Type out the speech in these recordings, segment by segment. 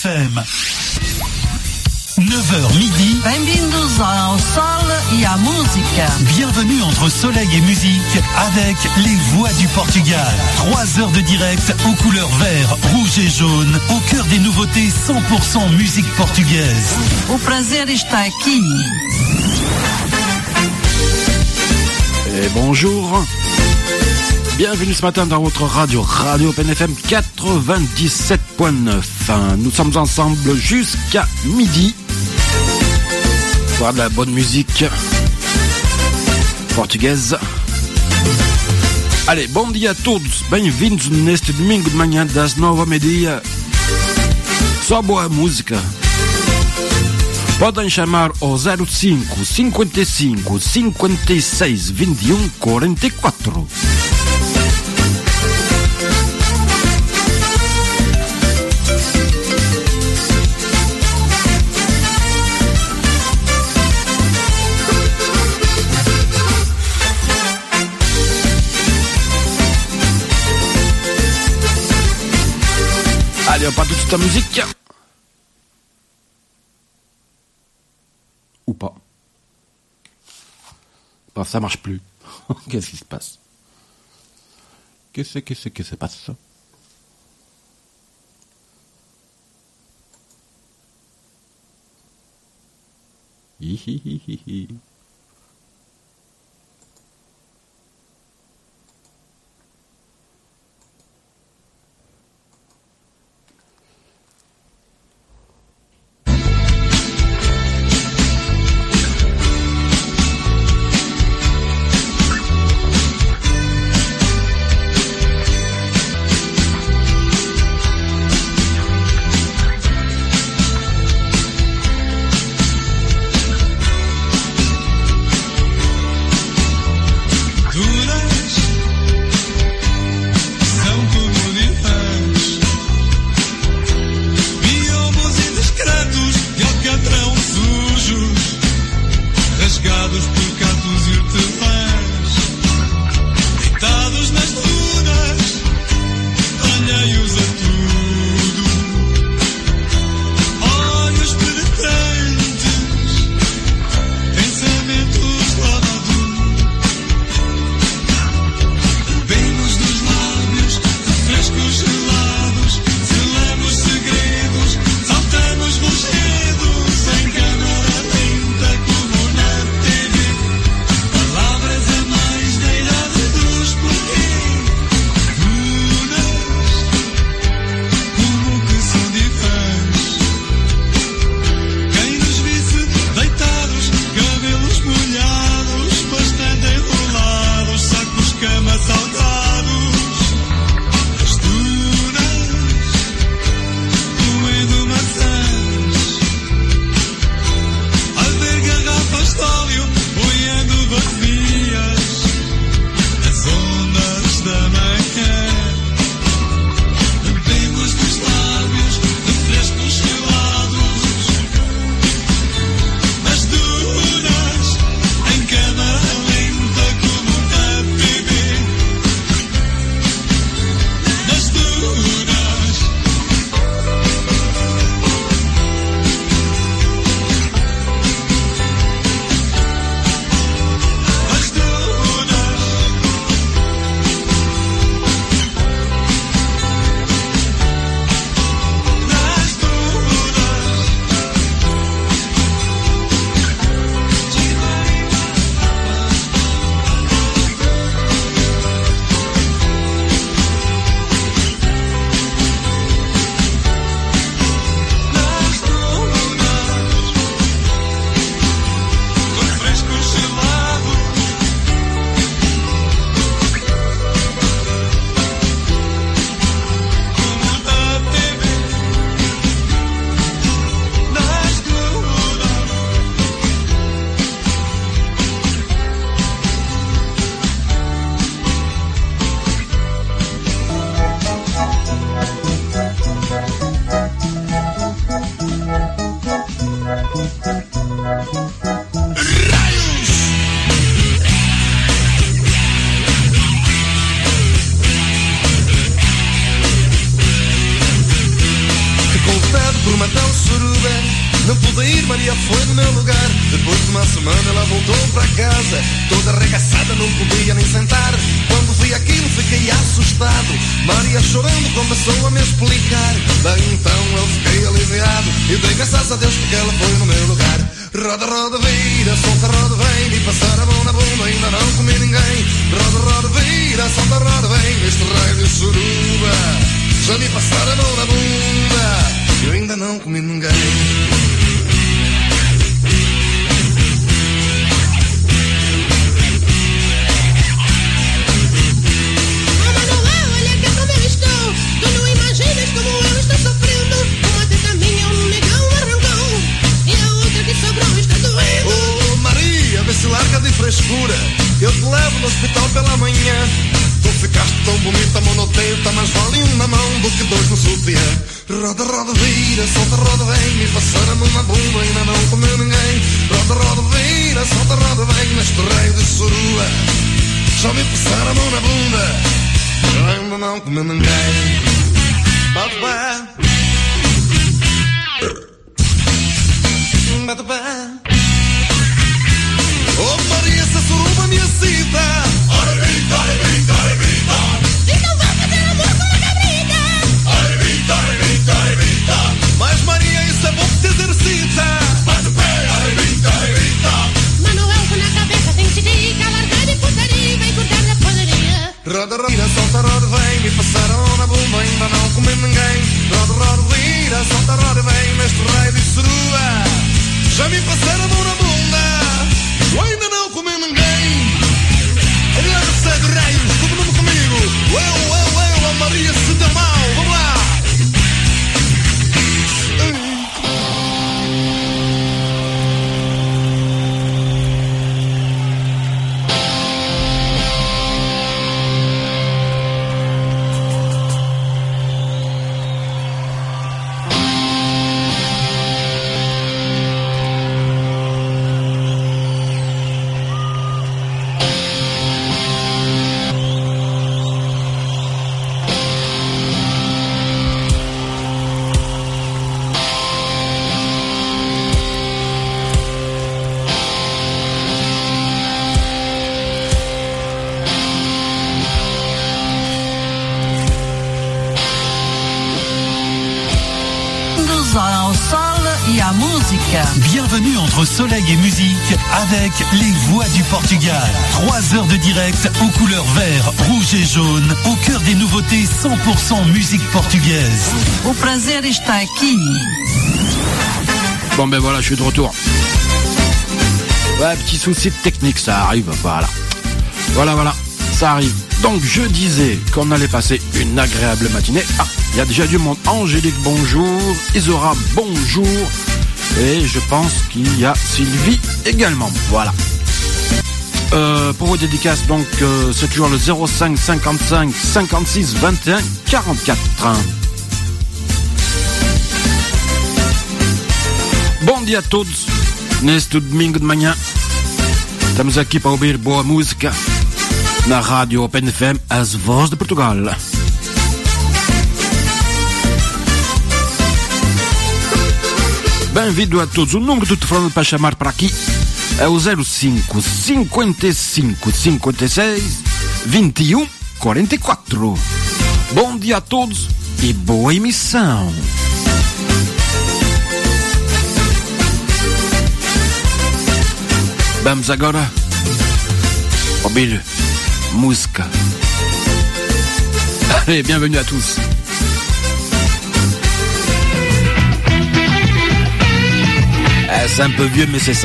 FM. 9h midi. Bem-vindos ao Sol e à Música. Bienvenue entre soleil et musique avec les voix du Portugal. 3 heures de direct aux couleurs vert, rouge et jaune, au cœur des nouveautés 100% musique portugaise. O prazer está aqui. Et bonjour. Bienvenue ce matin dans votre radio Open FM 97.9. Nous sommes ensemble jusqu'à midi. Pour de la bonne musique portuguesa. Allez, bom dia a todos. Bem-vindos neste domingo de manhã das 9 ao meio-dia. Só boa música. Podem chamar ao 05 55 56 21 44. Allez, on part tout de suite en musique. Ou pas. Bon, ça marche plus. Qu'est-ce qui se passe? Qu'est-ce que se passe? Hihihihi. por matar o suruba. Não pude ir, Maria foi no meu lugar. Depois de uma semana ela voltou para casa, toda arregaçada, não podia nem sentar. Quando vi aquilo fiquei assustado. Maria chorando começou a me explicar. Daí então eu fiquei aliviado e dei graças a Deus porque ela foi no meu lugar. Roda, roda, vira, solta, roda, vem. Me passar a mão na bunda, ainda não comi ninguém. Roda, roda, vira, solta, roda, vem. Neste raio de suruba, já me passaram a mão na bunda, eu ainda não comi ninguém. Como eu estou sofrendo, uma teta minha, um negão arrancou, e a outra que sobrou está doendo. Oh Maria, vê se larga de frescura, eu te levo no hospital pela manhã. Tu ficaste tão bonita, monotenta, mas vale um na mão do que dois no sutiã. Roda, roda, vira, solta, roda, vem. Me passaram a mão na bunda, ainda não comeu ninguém. Roda, roda, vira, solta, roda, vem. Neste raio de surua, só me passaram a mão na bunda, eu ainda não comeu ninguém. Bate-pé, bate-pé. Oh Maria, essa suruba me excita. Ora grita, ora grita, ora grita. Então vá fazer amor com uma cabrita. Ora grita, ora grita, ora grita. Mas Maria, isso é bom que te exercita. Bate-pé, ora grita, ora grita. Manuel com na cabeça tem tica, larga de putaria, vem cortar na padaria. Roda, roda, solta, roda, vem. Me passaram na bunda, ainda não comi ninguém. Roda, roda, vira, solta, roda, vem. Neste raio de surua, já me passaram a mão na bunda, eu ainda não comi ninguém. Agora segue raios, todo mundo comigo. Eu, a Maria se deu mal, vamos lá. Au sol et à música. Bienvenue entre soleil et musique avec les voix du Portugal. 3 heures de direct aux couleurs vert, rouge et jaune, au cœur des nouveautés 100% musique portugaise. O prazer está aqui. Bon ben voilà, je suis de retour. Ouais, petit souci de technique, ça arrive, voilà. Voilà, ça arrive. Donc je disais qu'on allait passer une agréable matinée. Ah, il y a déjà du monde. Angélique, bonjour. Isora, bonjour. Et je pense qu'il y a Sylvie également. Voilà. Pour vos dédicaces, donc c'est toujours le 05 55 56 21 44. Bom dia a todos. Neste domingo de manhã estamos aqui para ouvir boa música na Rádio Open FM, As Vozes de Portugal. Bem-vindo a todos. O número do telefone para chamar para aqui é o 05 55 56 21 44. Bom dia a todos e boa emissão. Vamos agora ouvir música. Allez, bienvenue à tous. C'est un peu vieux, mais c'est ça.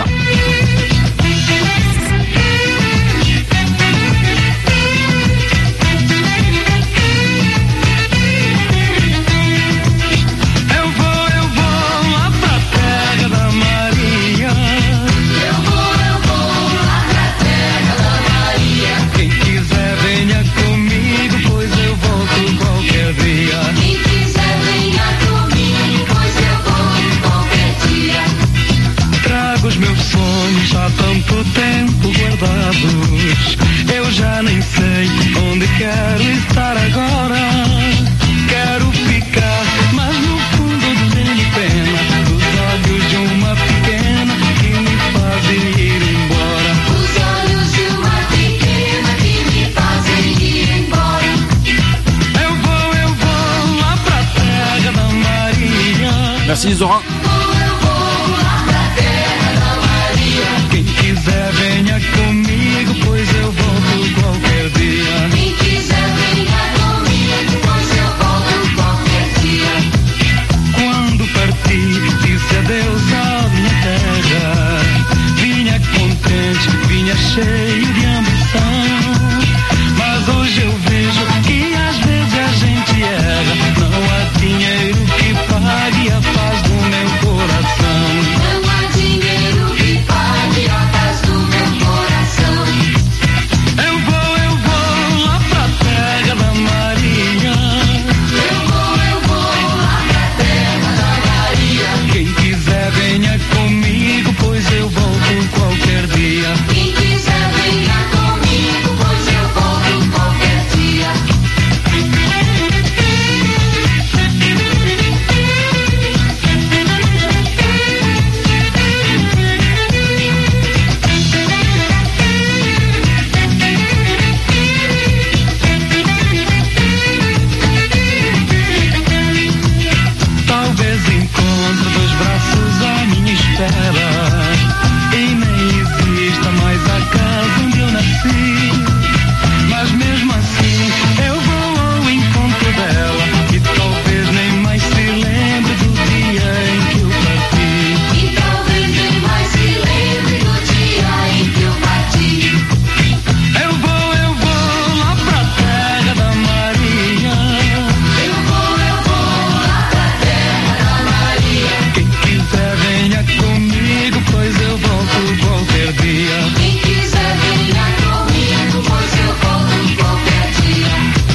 Há tanto tempo guardados, eu já nem sei onde quero estar agora. Quero ficar, mas no fundo tenho pena. Merci Zora. Quem quiser venha comigo, pois eu volto qualquer dia. Quem quiser venha comigo, pois eu volto qualquer dia. Quando parti, disse adeus à minha terra. Vinha contente, vinha cheio de ambição. Mas hoje eu vejo que às vezes a gente erra. Não há dinheiro que pague a paz do meu coração. Não há dinheiro que pague a paz do meu coração. Eu vou lá pra terra da Maria. Eu vou lá pra terra da Maria. Quem quiser venha comigo, pois eu volto qualquer dia. Quem quiser venha comigo, pois eu volto qualquer dia. Talvez encontre dois braços à minha espera. E nem exista mais a casa onde eu nasci. Mas mesmo assim eu vou ao encontro dela. E talvez nem mais se lembre do dia em que eu parti. E talvez nem mais se lembre do dia em que eu parti. Eu vou lá pra terra da Maria. Eu vou lá pra terra da Maria. Quem quiser venha comigo, pois eu volto qualquer dia. Quem quiser venha comigo, pois eu volto qualquer dia.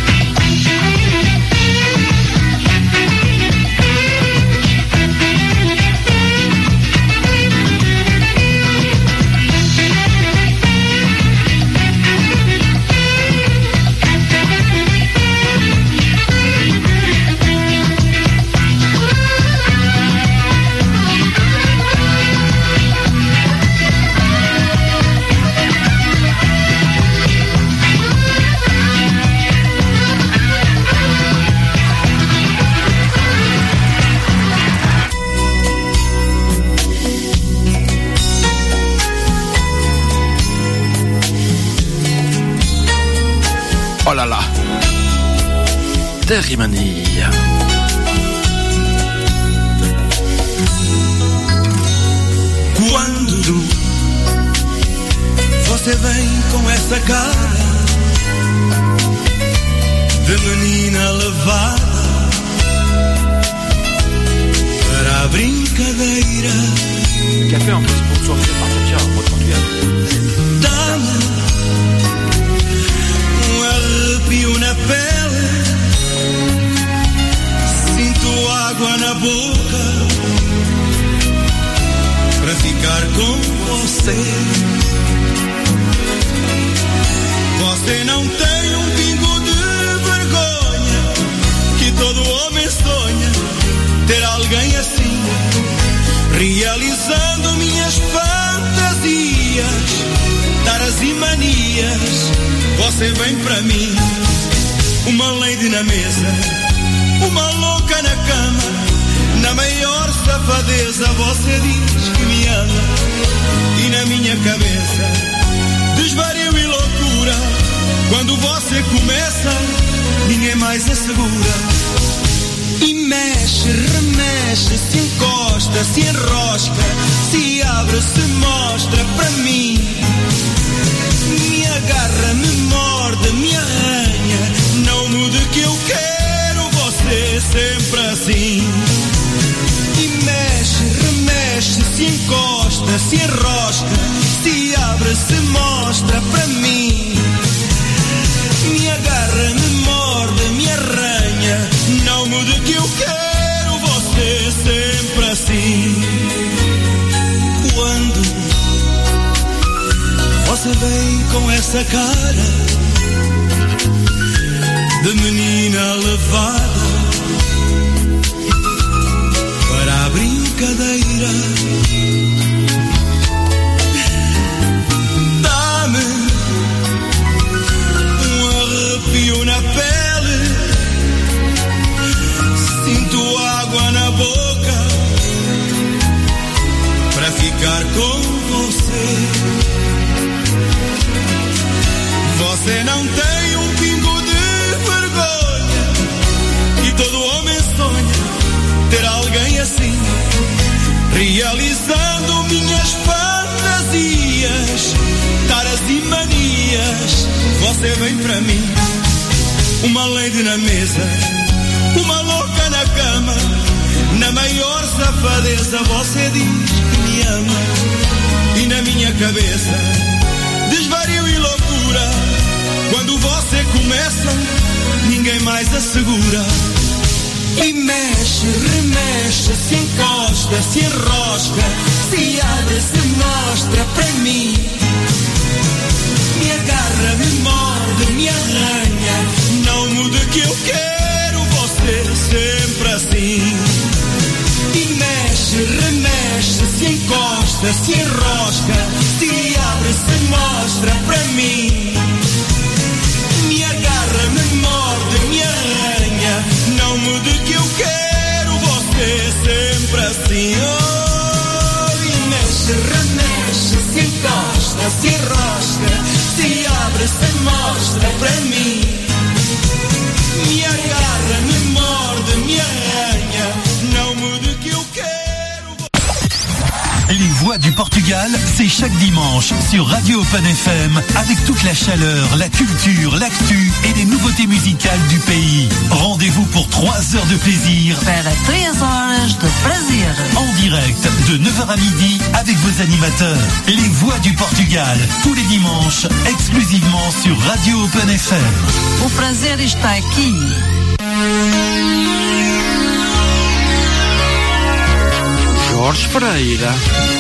Oh là là. Terrimania. Quando você vem com essa cara de menina levada para a brincadeira, Café en plus sponsorisé par Tatiana, en mode portugais. dá-me arrepio na pele, sinto água na boca para ficar com você. Você não tem um pingo de vergonha, que todo homem sonha ter alguém assim, realizando minhas fantasias, taras e manias. Você vem pra mim, uma lady na mesa, uma louca na cama. Na maior safadeza você diz que me ama. E na minha cabeça desvario e loucura. Quando você começa, ninguém mais assegura. E mexe, remexe, se encosta, se enrosca, se abre, se mostra pra mim. Me agarra, me morde, me arranha. Não mude que eu quero você sempre assim. E mexe, remexe, se encosta, se enrosca, se abre, se mostra pra mim. Me agarra, me morde, me arranha. Não mude que eu quero você sempre assim. Quando você vem com essa cara de menina levada para a brincadeira, dá-me arrepio na pele, sinto água na boca estar com você. Você não tem um pingo de vergonha, e todo homem sonha ter alguém assim, realizando minhas fantasias, taras e manias. Você vem pra mim, uma lady na mesa, uma louca na cama. Na maior safadeza você diz que me ama, e na minha cabeça desvario e loucura. Quando você começa, ninguém mais assegura. E mexe, remexe, se encosta, se enrosca, se abre, se mostra pra mim. Me agarra, me morde, me arranha. Não mude que eu quero você sempre assim. E mexe, remexe, se encosta, se enrosca, se abre, se mostra pra mim. Me agarra, me morde, me arranha. Não mude que eu quero você sempre assim. Oh, e mexe, remexe, se encosta, se enrosca, se abre, se mostra pra mim. Me agarra, me morde, me arranha. Não mude que eu quero. Les Voix du Portugal, c'est chaque dimanche sur Radio Open FM avec toute la chaleur, la culture, l'actu et les nouveautés musicales du pays. Rendez-vous pour 3 heures de plaisir. Para 3 horas de prazer. En direct de 9h à midi avec vos animateurs. Les Voix du Portugal, tous les dimanches, exclusivement sur Radio Open FM. O prazer está aqui. Jorge Freira,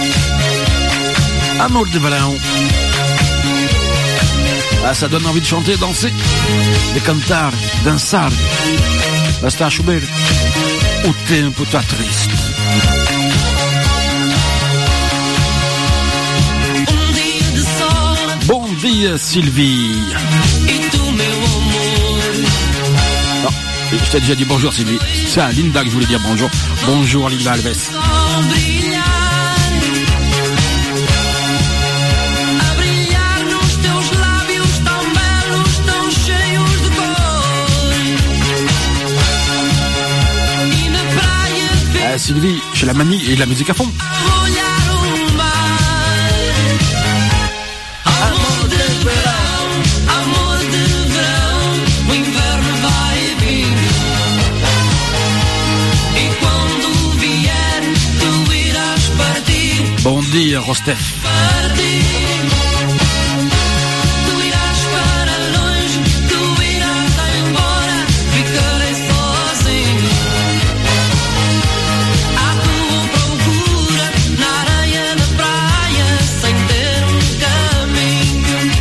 Amor de verão. Ah, ça donne envie de chanter, danser, de cantar, dançar. Mas está a chover, o tempo está triste. dia de sol. Bom dia, Sylvie. E tu, meu amor. Non, je t'ai déjà dit bonjour, Sylvie. C'est à Linda que je voulais dire bonjour. Bonjour, Linda Alves. Sol brilhar, a brilhar nos teus lábios tão belos, tão cheios de cor. E na praia Sylvie, chez la manie et la musique à fond. olhar o mar. Amor de verão, amor de verão, o inverno vai vir. E quando vier, tu irás partir. Bon dia, Rostef. Partir. Tu irás para longe, tu irás embora, ficarei sozinho. À tua procura, na areia da praia, sem ter caminho.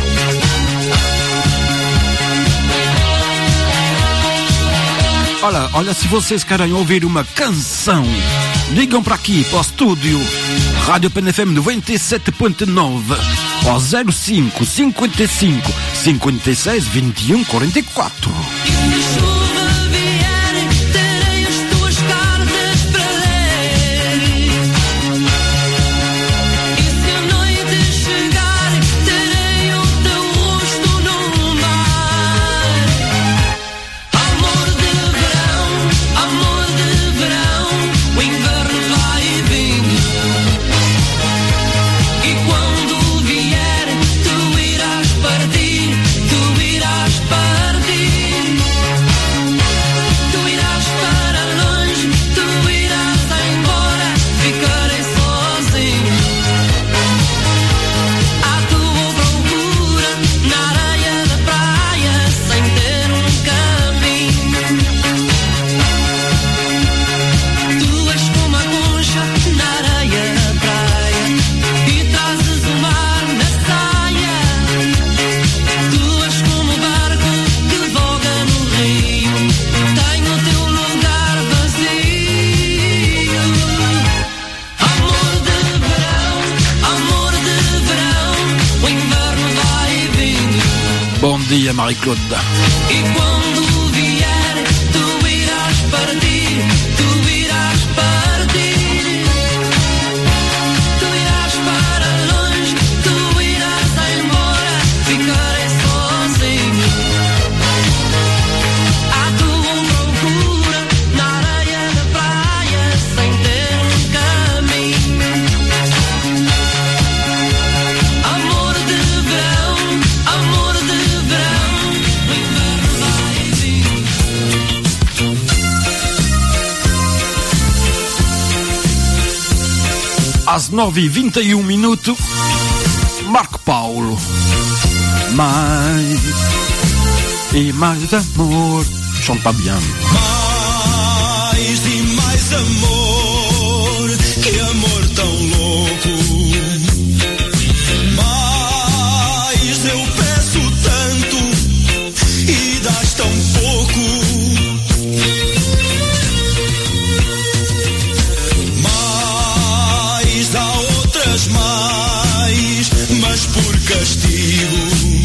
Olha, se vocês querem ouvir uma canção, ligam para aqui, para o estúdio Rádio PNFM 97.9 ao 05 55 56 21 44. E se chuva vier, terei as tuas cartas para ler. E se a noite chegar, terei o teu rosto no mar. Amor de verão, o inverno vai vindo. E quando vier, tu irás partir, tu irás partir. Tu irás para longe, tu irás embora, ficarei sozinho. À tua procura, na areia da praia, sem ter caminho. Tu és como a concha na areia da praia e trazes o mar na saia. Tu és como o barco que voga no rio, tem o teu lugar vazio. Amor de verão, o inverno vai vindo. Bon dia, Marie-Claude. E quando vier, tu irás partir, tu irás partir. Tu irás partir. às 9h21, Marco Paulo. Mais e mais amor. Chante pas bien. Mais e mais amor, que amor tão louco. Mas eu peço tanto e dás tão pouco. Mas há outras mais, mas por castigo.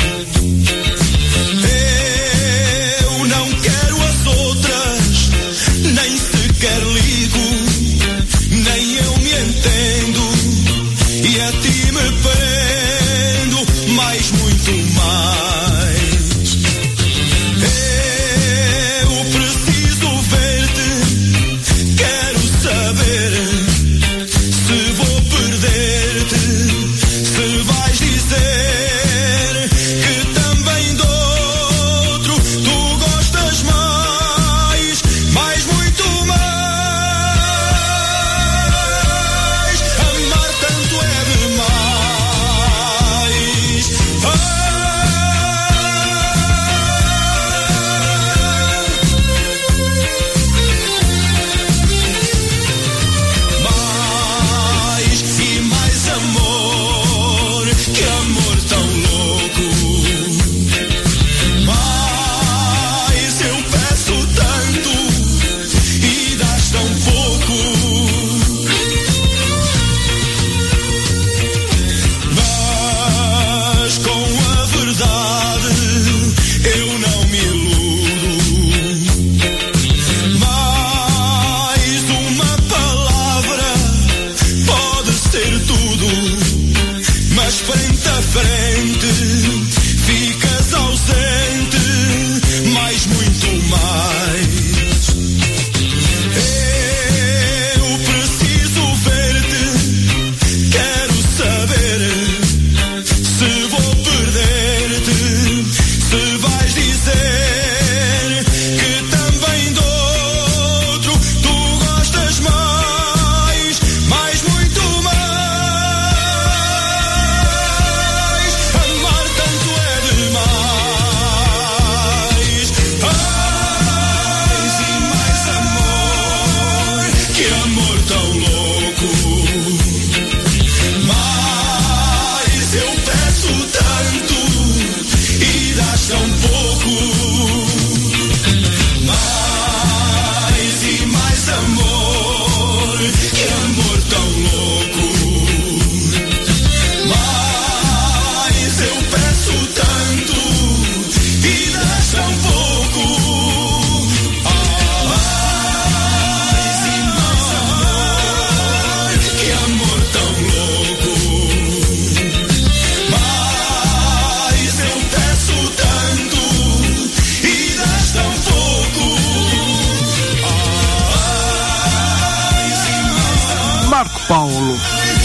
Paulo.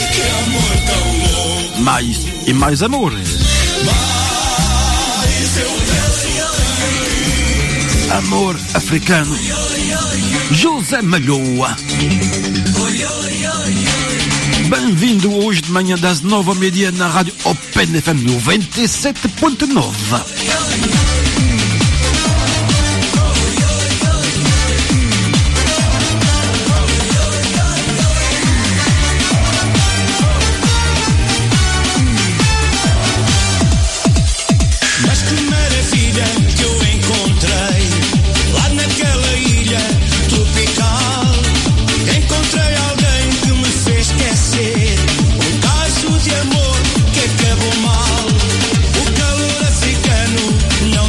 Mais e mais amor. Amor africano. José Malhoa. Bem-vindo hoje de manhã das 9h30 na rádio Open FM 97.9. De amor que acabou mal. O calor africano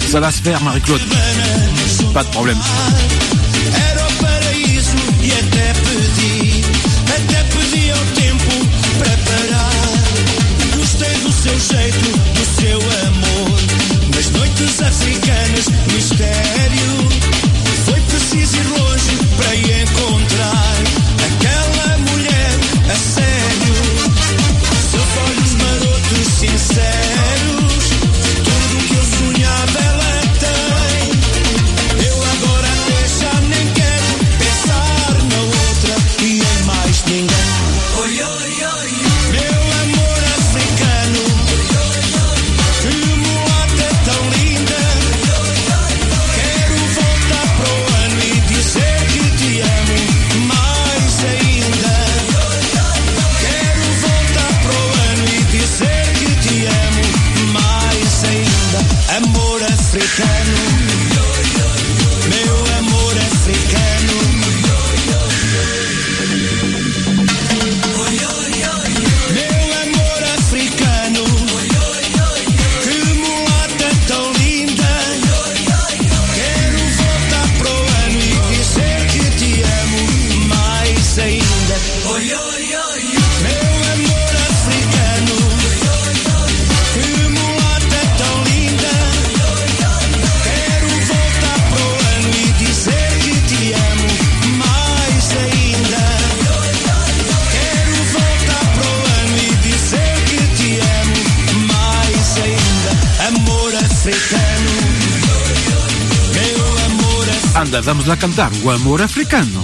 Ça va se faire, Marie-Claude. Pas de problème. Era o paraíso e até pedi ao tempo para parar. Gostei do seu jeito, do seu amor. Nas noites africanas, mistério. Foi preciso ir longe para encontrar aquela mulher a sério. Seus olhos marotos, sinceros, tudo o que eu sonhava ela tem. Eu agora até já nem quero pensar na outra e em mais ninguém. Oi, oi, oi. Meu amor africano, que mulata tão linda. Quero voltar pro ano e dizer que te amo mais ainda. Quero voltar pro ano e dizer que te amo mais ainda. Amor africano, meu amor africano. Meu amor africano, que mulata tão linda. Quero voltar pro ano e dizer que te amo mais ainda. Meu amor africano, que mulata tão linda. Quero voltar pro ano e dizer que te amo mais ainda. Quero voltar pro ano e dizer que te amo mais ainda. Amor africano, meu amor africano. Anda, vamos lá cantar o amor africano.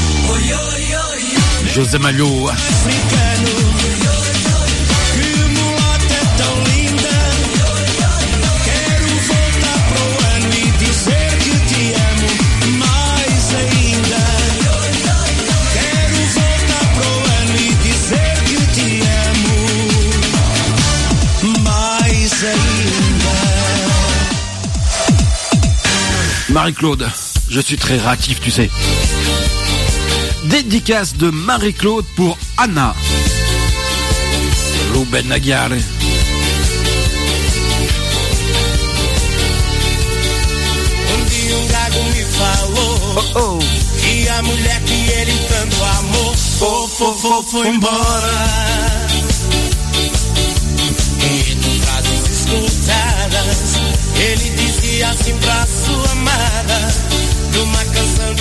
José Malhoa. Africano, que mulata tão linda. Quero voltar pro ano e dizer que te amo mais ainda. Quero voltar pro ano e dizer que te amo mais ainda. Marie-Claude, je suis très réactif, tu sais. Dédicace de Marie-Claude pour Anna. Ruben Aguiar. Dia gago me falou que a mulher que ele tanto amou foi embora. Em frases escutadas, ele dizia assim pra sua amada, numa canção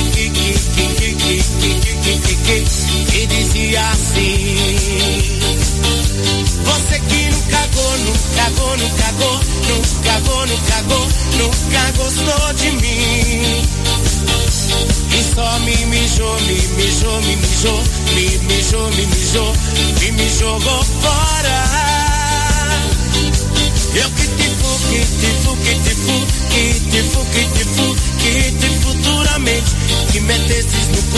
que dizia assim: você que nunca gostou de mim, e só me jogou fora. Eu que te futuramente que metesses no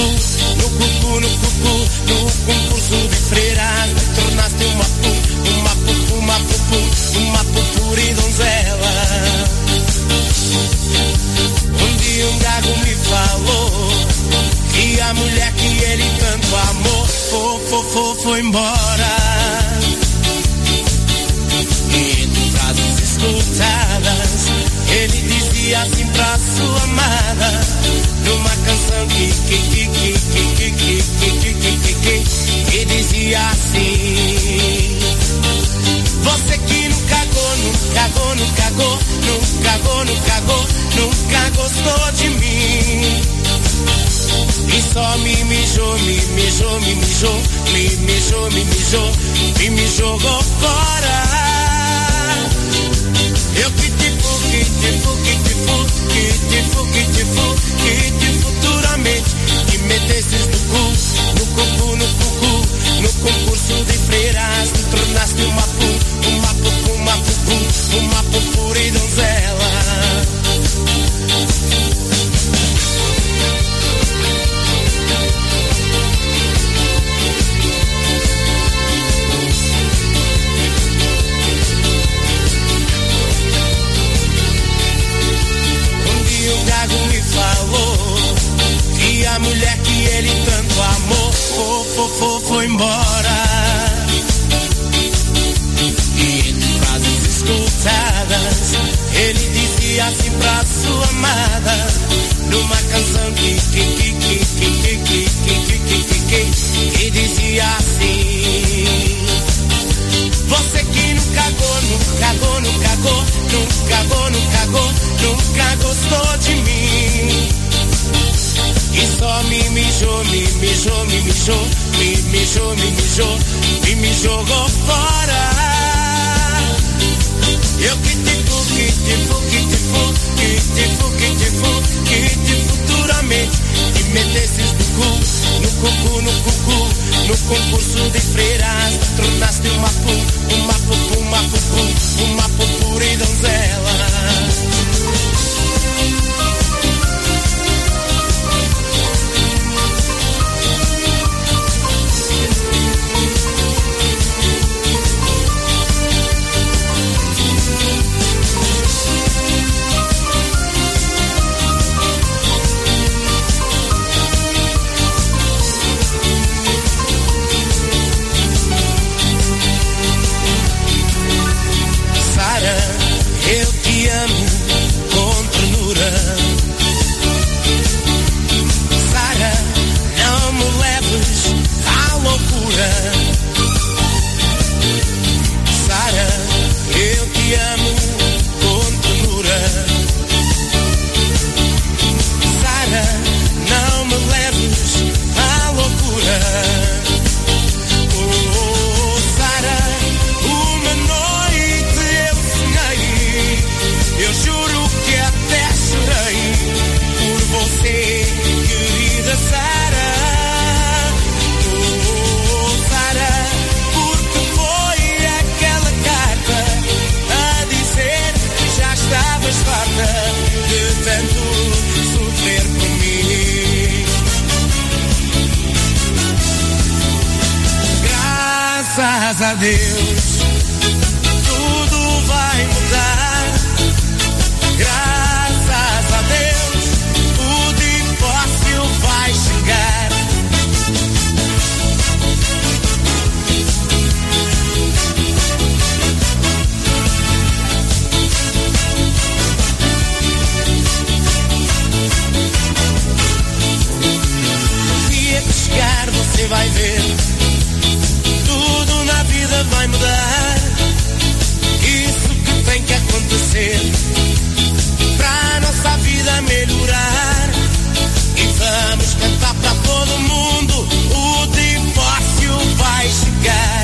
concurso de freiras, me tornaste uma pupura e donzela. Um dia um gago me falou que a mulher que ele tanto amou foi embora. E entre frases escutadas, ele dizia assim pra sua amada, numa canção que dizia assim: você que nunca gostou de mim, e só me jogou fora. Eu que te futuramente que metesses no concurso de freiras, me tornaste uma pupura e donzela. foi embora. E entre frases escutadas, ele dizia assim pra sua amada, numa canção que dizia assim: você que nunca gostou de mim, e só me jogou fora. Eu que te futuramente te metesses no concurso de freiras, tornaste uma pura e donzela. Eu te amo com ternura. Sara, não me leves à loucura. Sara, eu te amo com ternura. Sara, não me leves à loucura. Oh, Sara, uma noite eu sonhei, eu juro que até chorei por você, querida Sara. Oh, Sara, porque foi aquela carta a dizer que já estavas farta de tanto sofrer por mim. Graças a Deus, tudo vai mudar. Graças a Deus, o divórcio vai chegar. O dia que chegar você vai ver, tudo na vida vai mudar. Isso que tem que acontecer pra nossa vida melhorar. E vamos cantar pra todo mundo, o divórcio vai chegar.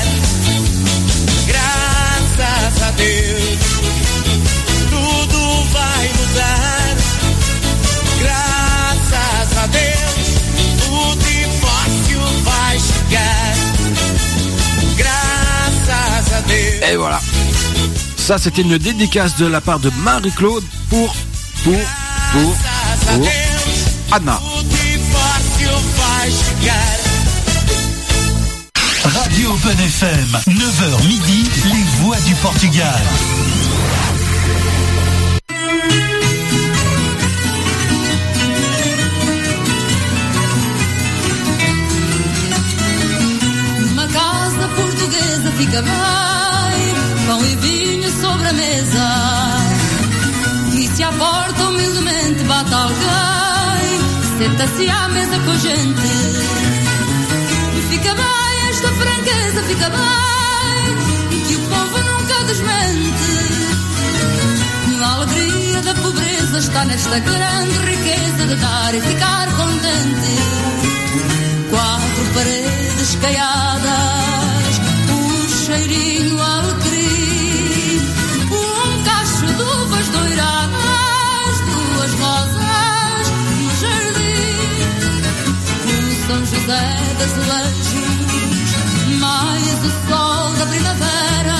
Graças a Deus, tudo vai mudar. Graças a Deus, o divórcio vai chegar. Grâce à Dieu. Et voilà. Ça, c'était une dédicace de la part de Marie-Claude pour Anna. Radio Open FM, 9h midi, les voix du Portugal. Numa casa portuguesa fica bem, pão e vinho sobre a mesa. E se à porta humildemente bate alguém, senta-se à mesa com a gente. Fica bem esta franqueza, fica bem, que o povo nunca desmente. A alegria da pobreza está nesta grande riqueza de dar e ficar contente. Quatro paredes caiadas, um cheirinho alecrim, um cacho de uvas doiradas, duas rosas no jardim, um São José das Azulejos, mais o sol da primavera,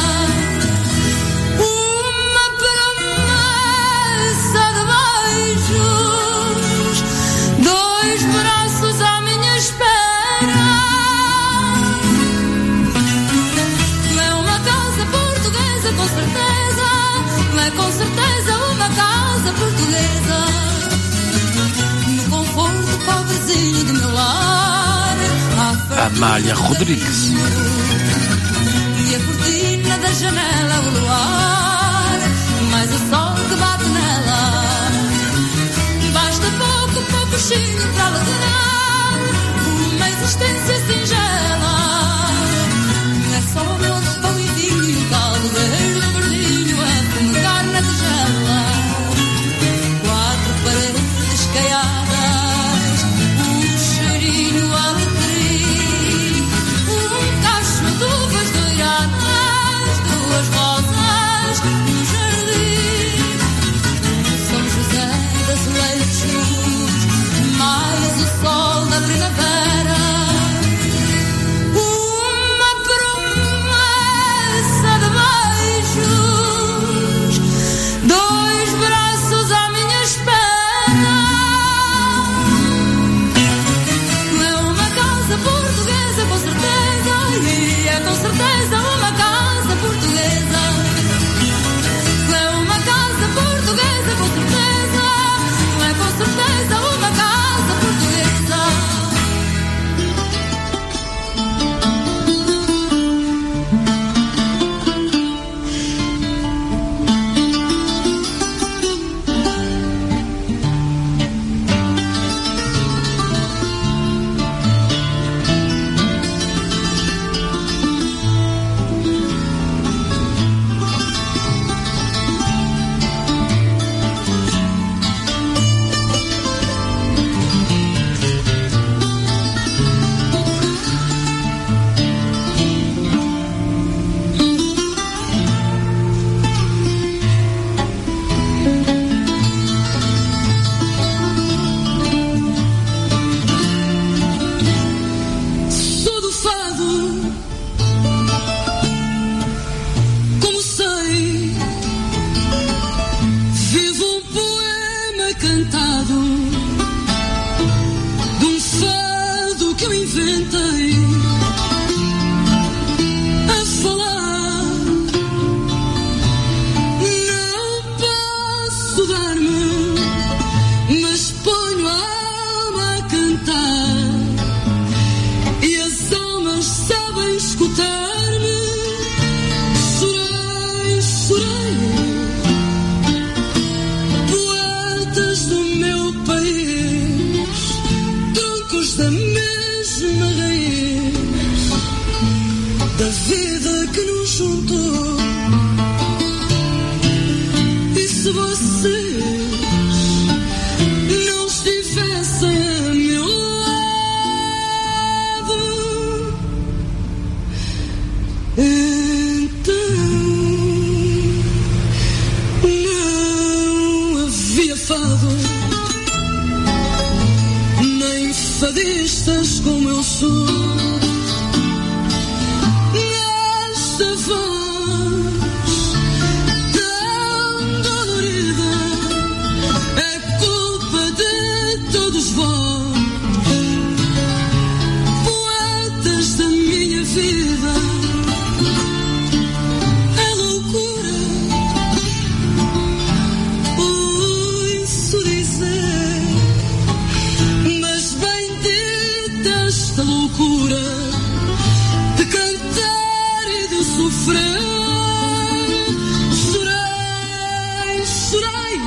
uma promessa de beijos, dois braços à minha espera. Com certeza uma casa portuguesa, no conforto pobrezinho do meu lar, Amália Rodrigues. E a cortina da janela o luar, mais o sol que bate nela. se vocês não estivessem a meu lado, então não havia fado, nem fadistas como eu sou. Nesta voz tão dolorida é culpa de todos vós, poetas da minha vida. É loucura ouço dizer, mas bendita esta loucura de cantar e de sofrer. Chorei, chorei,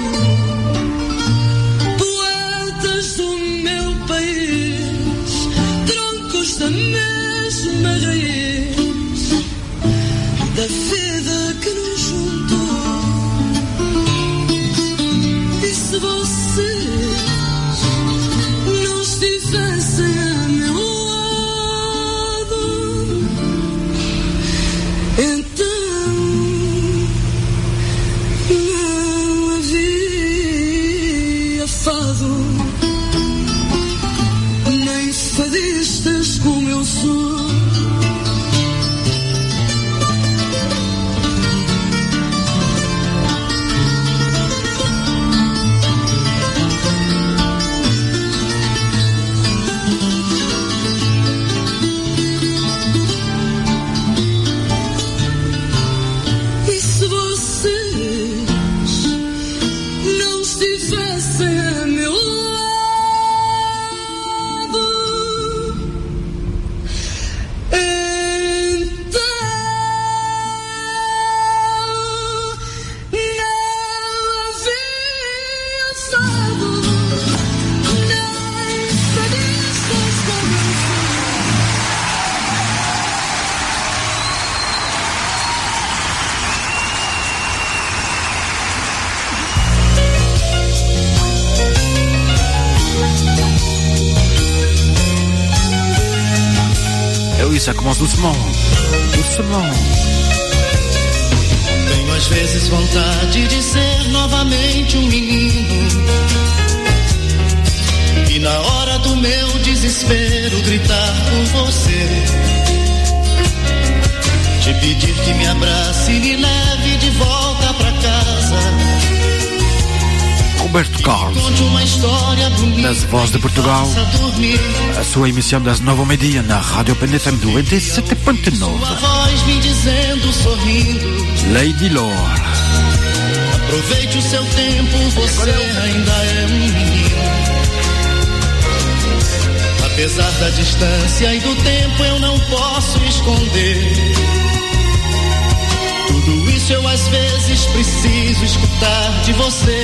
poetas do meu país, troncos da mesma raiz, da vida que nos juntou. E se vocês não estivessem a meu lado, então não havia fado, nem fadistas como eu sou. E se vocês não estivessem a meu lado, então não havia fado, nem fadistas como eu sou. Et oui, ça commence doucement. Doucement. Tenho às vezes vontade de ser novamente um menino e na hora do meu desespero gritar por você, te pedir que me abrace e me leve de volta pra casa. Roberto Carlos, Conte uma história bonita, nas vozes de Portugal, faça dormir. a sua emissão das 9 ao meio-dia na Rádio PNFM 97.9. Sua voz me dizendo, sorrindo, Lady Lore. aproveite o seu tempo, você ainda é um menino. Apesar da distância e do tempo, eu não posso esconder. Tudo isso eu às vezes preciso escutar de você.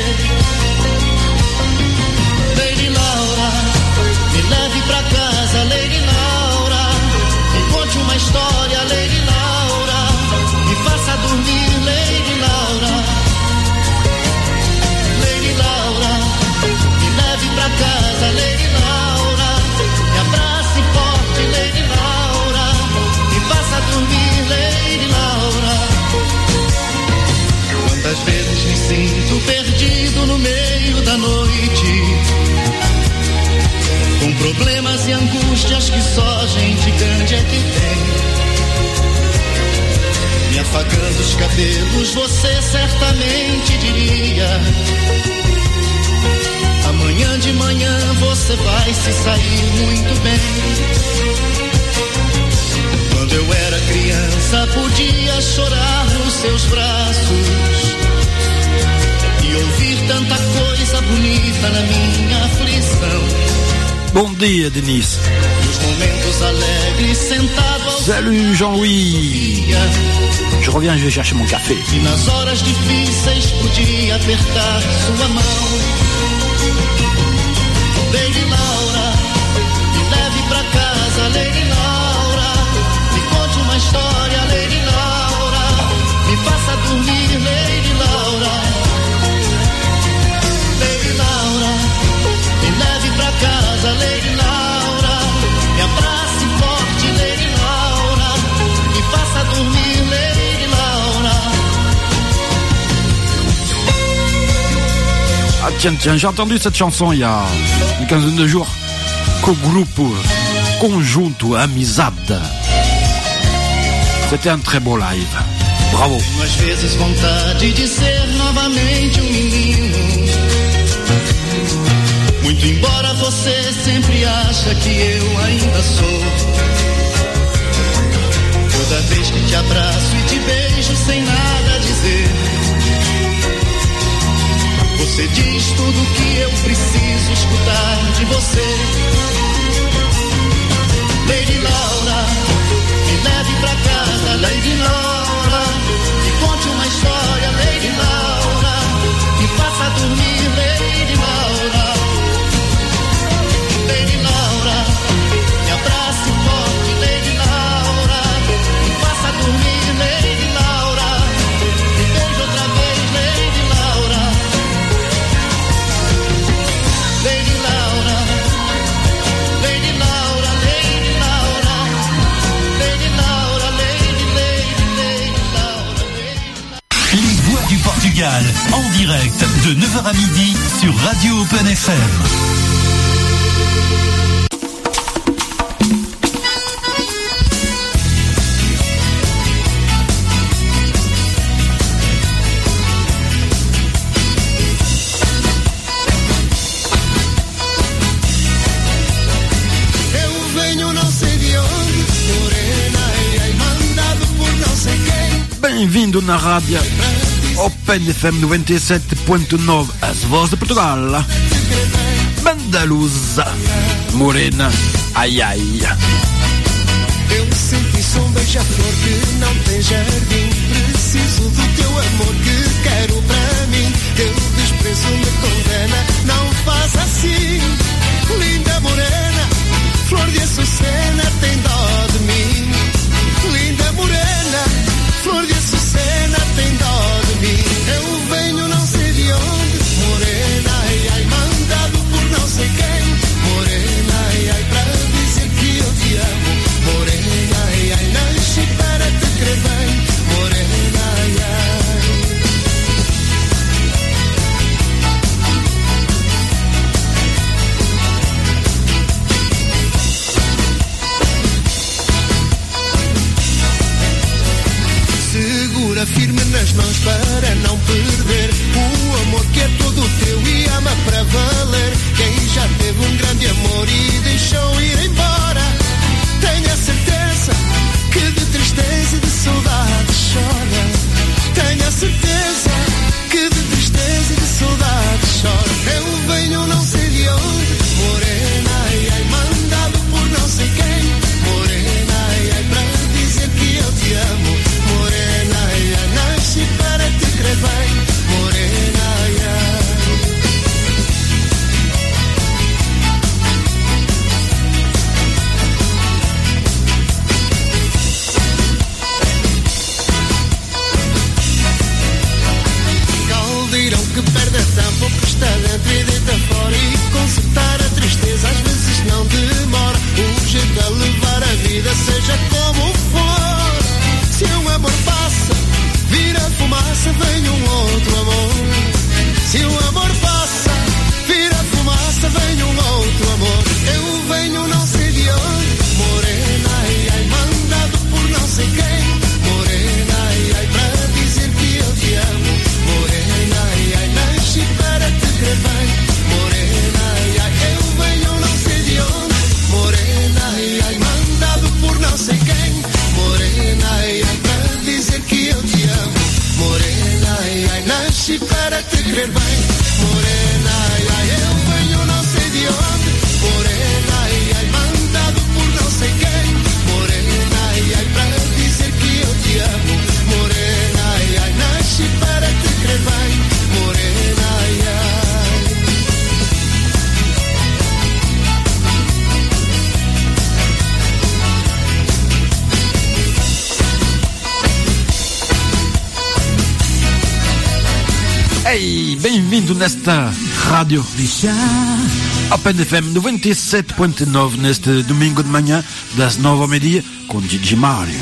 Lady Laura, me leve pra casa, Lady Laura. Me conte uma história, Lady Laura. Me faça dormir, Lady Laura. Lady Laura, me leve pra casa, Lady Laura. Me abrace forte, Lady Laura. Me faça dormir, Lady Laura. Quantas vezes me sinto perdido no meio da noite, com problemas e angústias que só gente grande é que tem. Me afagando os cabelos, você certamente diria: amanhã de manhã você vai se sair muito bem. Quando eu era criança, podia chorar nos seus braços e ouvir tanta coisa bonita na minha aflição. Bon dia, Denise. Nos momentos alegres, sentado ao Salut, Jean-Louis. dia, Je reviens, je vais chercher mon café. e nas horas difíceis podia apertar sua mão. Lady Laura, me leve pra casa, Lady Laura. Me conte uma história, Lady Laura. Me faça dormir, Lady Laura. Ah tiens, j'ai entendu cette chanson il y a une quinzaine de jours qu'au groupe Conjunto Amizade. C'était un très beau live. Bravo. Tenho às vezes vontade de ser novamente menino. Muito embora você sempre acha que eu ainda sou. Toda vez que te abraço e te beijo sem nada dizer, você diz tudo o que eu preciso escutar de você. Lady Laura, me leve pra casa, Lady Laura, me conte uma história, Lady Laura, me faça dormir, Lady Laura. Lady Laura, me abrace forte, Lady Laura, me faça dormir, Lady Laura, me beije outra vez, Lady Laura. Lady Laura, Lady Laura, Lady Laura, Lady Laura, Lady Laura. Les voix du Portugal, en direct de 9h à midi sur Radio Open FM. Eu venho não sei de onde, morena e mandado por não sei quem. Bem-vindo na rádio Open FM 97.9, as vozes de Portugal. Bandaluz, Morena, ai ai. Eu senti sou um beija-flor que não tem jardim. Preciso do teu amor que quero pra mim. Teu desprezo me condena, não faça assim. Linda morena, flor de açucena, tem dó de mim. Linda morena, flor de açucena, tem dó de mim. Eu venho não sei de onde, morena, ai ai, mandado por não sei quem. Morena, ai ai, pra dizer que eu te amo. Morena, ai ai, nasci para te crer bem. Morena, ai ai. Segura firme nas mãos para não perder o amor que é todo teu e ama para valer. Quem já teve um grande amor e deixou ir embora, tenha certeza que de tristeza e de saudade chora. Tenha certeza que de tristeza e de saudade chora. Eu venho não sei de onde, morena, ai ai, mandado por não sei quem. Morena, ai ai, pra dizer que eu te amo. Morena, ai ai, nasci para te crer bem. Morena, ai ai. Caldeirão que perde a tampa, que está dentro e deita fora. E consertar a tristeza às vezes não demora. Um jeito a levar a vida, seja como for. Se um amor passa, vira fumaça, vem um outro amor. Se um amor passa, vira fumaça, vem um outro amor. Eu venho não sei de onde, morena, ai ai, mandado por não sei quem. Morena, ai ai, pra dizer que eu te amo. Morena, ai ai, nasci para te crer bem. Morena, ai ai, eu venho não sei de onde. Morena, ai ai, mandado por não sei quem. Morena, ai ai, pra dizer que eu te amo. Morena, ai ai, nasci para te crer bem. Morena, ai ai, eu venho não sei de onde. Morena, ai ai, mandado por não sei quem. Morena, ai ai, pra dizer que eu te amo. Morena, ai ai, nasci para te crer bem. Morena, ai ai. Ei, bem-vindo nesta rádio Open FM 97.9 neste domingo de manhã das 9 ao meio-dia com Gigi Mário.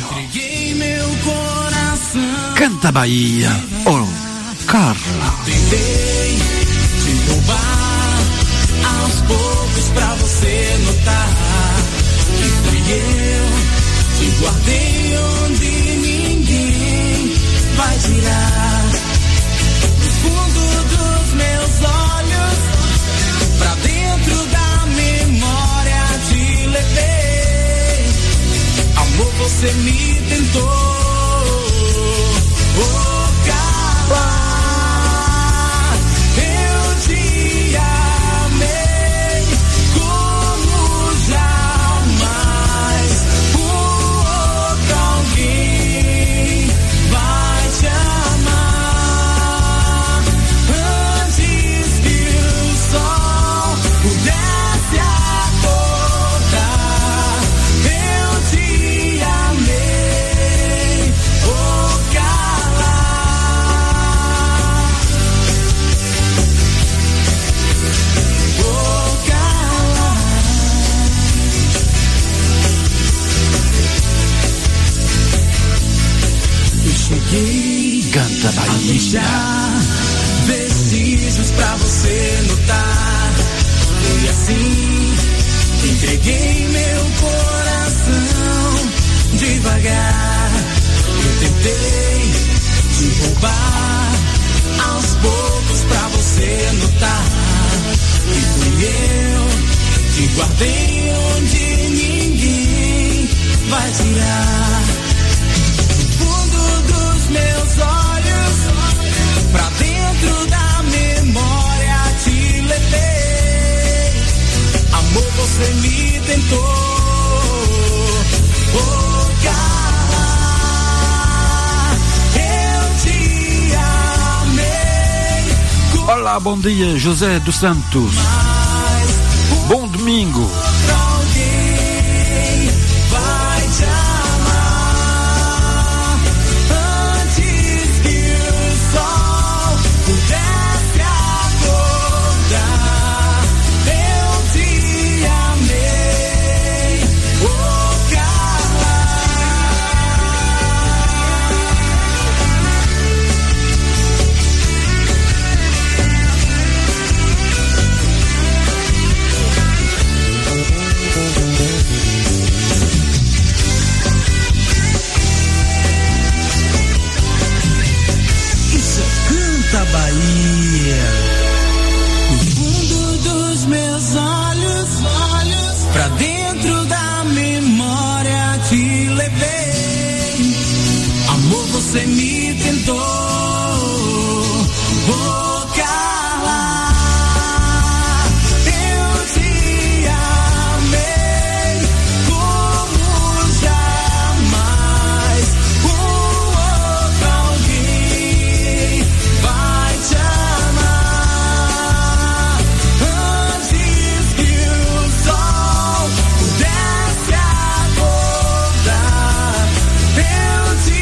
Canta Bahia, oh Carla. Tentei te roubar aos poucos pra você notar que fui eu, te guardei onde ninguém vai tirar. No fundo dos meus olhos, pra dentro da memória te levei. Amor, você me tentou. Oh, calar, eu te amei como jamais. Outro alguém vai te amar antes que o sol pudesse acordar. Eu te amei, oh, calar. Oh, calar. Eu cheguei Canta a Bahia. deixar vestígios pra você notar. Foi assim que entreguei meu coração devagar. Eu tentei te roubar aos poucos pra você notar que fui eu, te guardei onde ninguém vai tirar. No fundo dos meus olhos, pra dentro da memória te levei. Amor, você me tentou. Oh, calar, eu te amei. Olá, bom dia, José dos Santos. Bom domingo. Outro alguém vai te amar antes que o sol pudesse acordar. Eu te amei, oh, calar. Isso é Canta Bahia. No fundo dos meus olhos, pra dentro da memória te levei. Amor, você me tentou. Oh, calar, eu te amei como jamais. Outro alguém vai te amar antes que o sol pudesse acordar. Eu te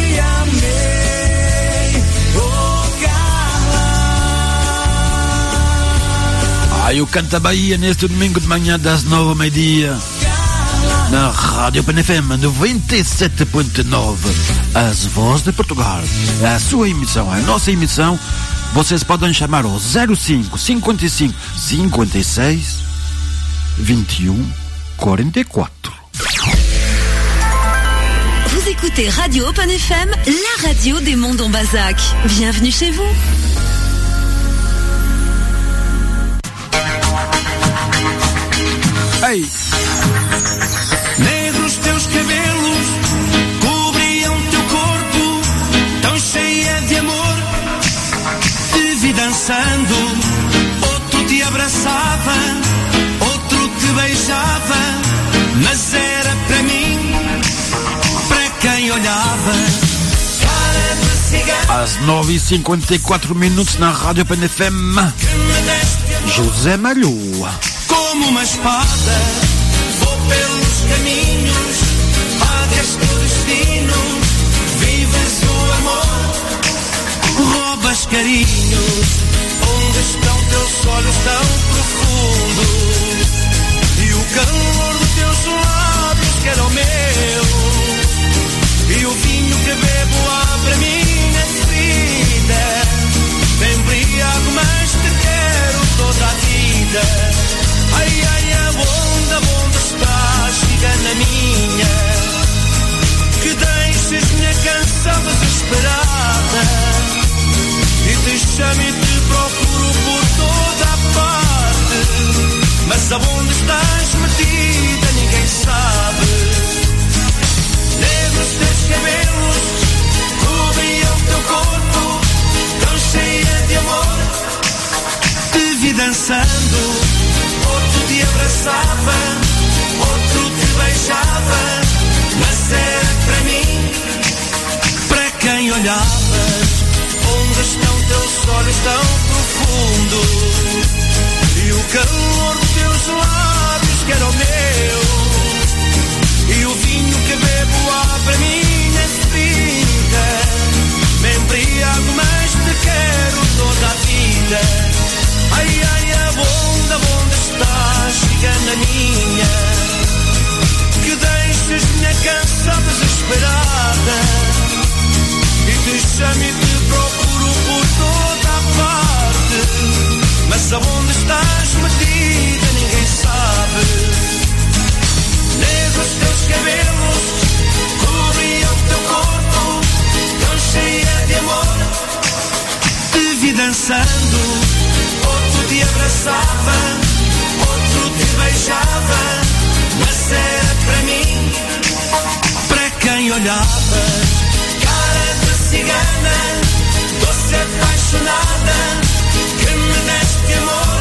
amei, oh, calar. Aí o Canta Bahia neste domingo de manhã das 9 ao meio-dia na Rádio PNFM 97.9, As Vozes de Portugal. É a sua emissão, é a nossa emissão. Vocês podem chamar ao 05 55 56 21 44. Vous écoutez Radio Open FM, la radio des mondes en Bazac. Bienvenue chez vous. Ei, Negros teus cabelos cobriam teu corpo, tão cheia de amor. Te vi dançando, outro te abraçava, outro te beijava, mas era para mim, para quem olhava. Cara de cigarro às 9h54 na Rádio PNFM, que me deste amor. José Malhoa. Como uma espada, vou pelos caminhos, pagas teu destino, vives o amor, roubas carinhos, onde estão teus olhos tão profundos, e o calor dos teus lábios que era o meu, e o vinho que bebo abre a minha ferida, te embriago mas te quero. chamo e te procuro por toda a parte, mas aonde estás metida ninguém sabe. Negros teus cabelos cobriam teu corpo, tão cheia de amor. Te vi dançando, outro te abraçava, outro te beijava, mas era para mim, para quem olhavas. Onde estão teus olhos tão profundos e o calor dos teus lábios que era o meu, e o vinho que bebo abre a minha ferida. Me embriago, mas te quero toda a vida. Ai, ai, aonde estás, cigana minha, que deixas minha cansada desesperada, e te chamo e te procuro por toda a parte, mas aonde estás metida ninguém sabe. Negros teus cabelos cobriam teu corpo, tão cheia de amor. Te vi dançando, outro te abraçava, outro te beijava, mas era para mim, para quem olhava. Cara de cigana, doce apaixonada, que me deste amor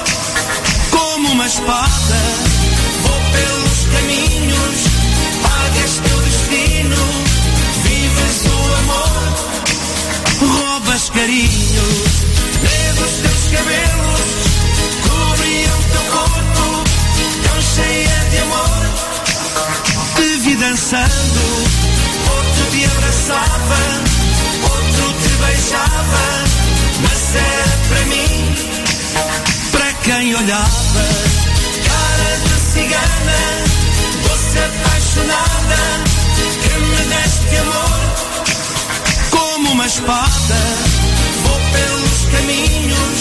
como uma espada. Vou pelos caminhos, pagas teu destino, vives o amor, roubas carinho. Negros teus cabelos cobriam teu corpo, tão cheia de amor. Te vi dançando, outro te abraçava, outro te beijava, mas era para mim, para quem olhava. Cara de cigana, doce apaixonada, que me deste amor como uma espada. Vou pelos caminhos.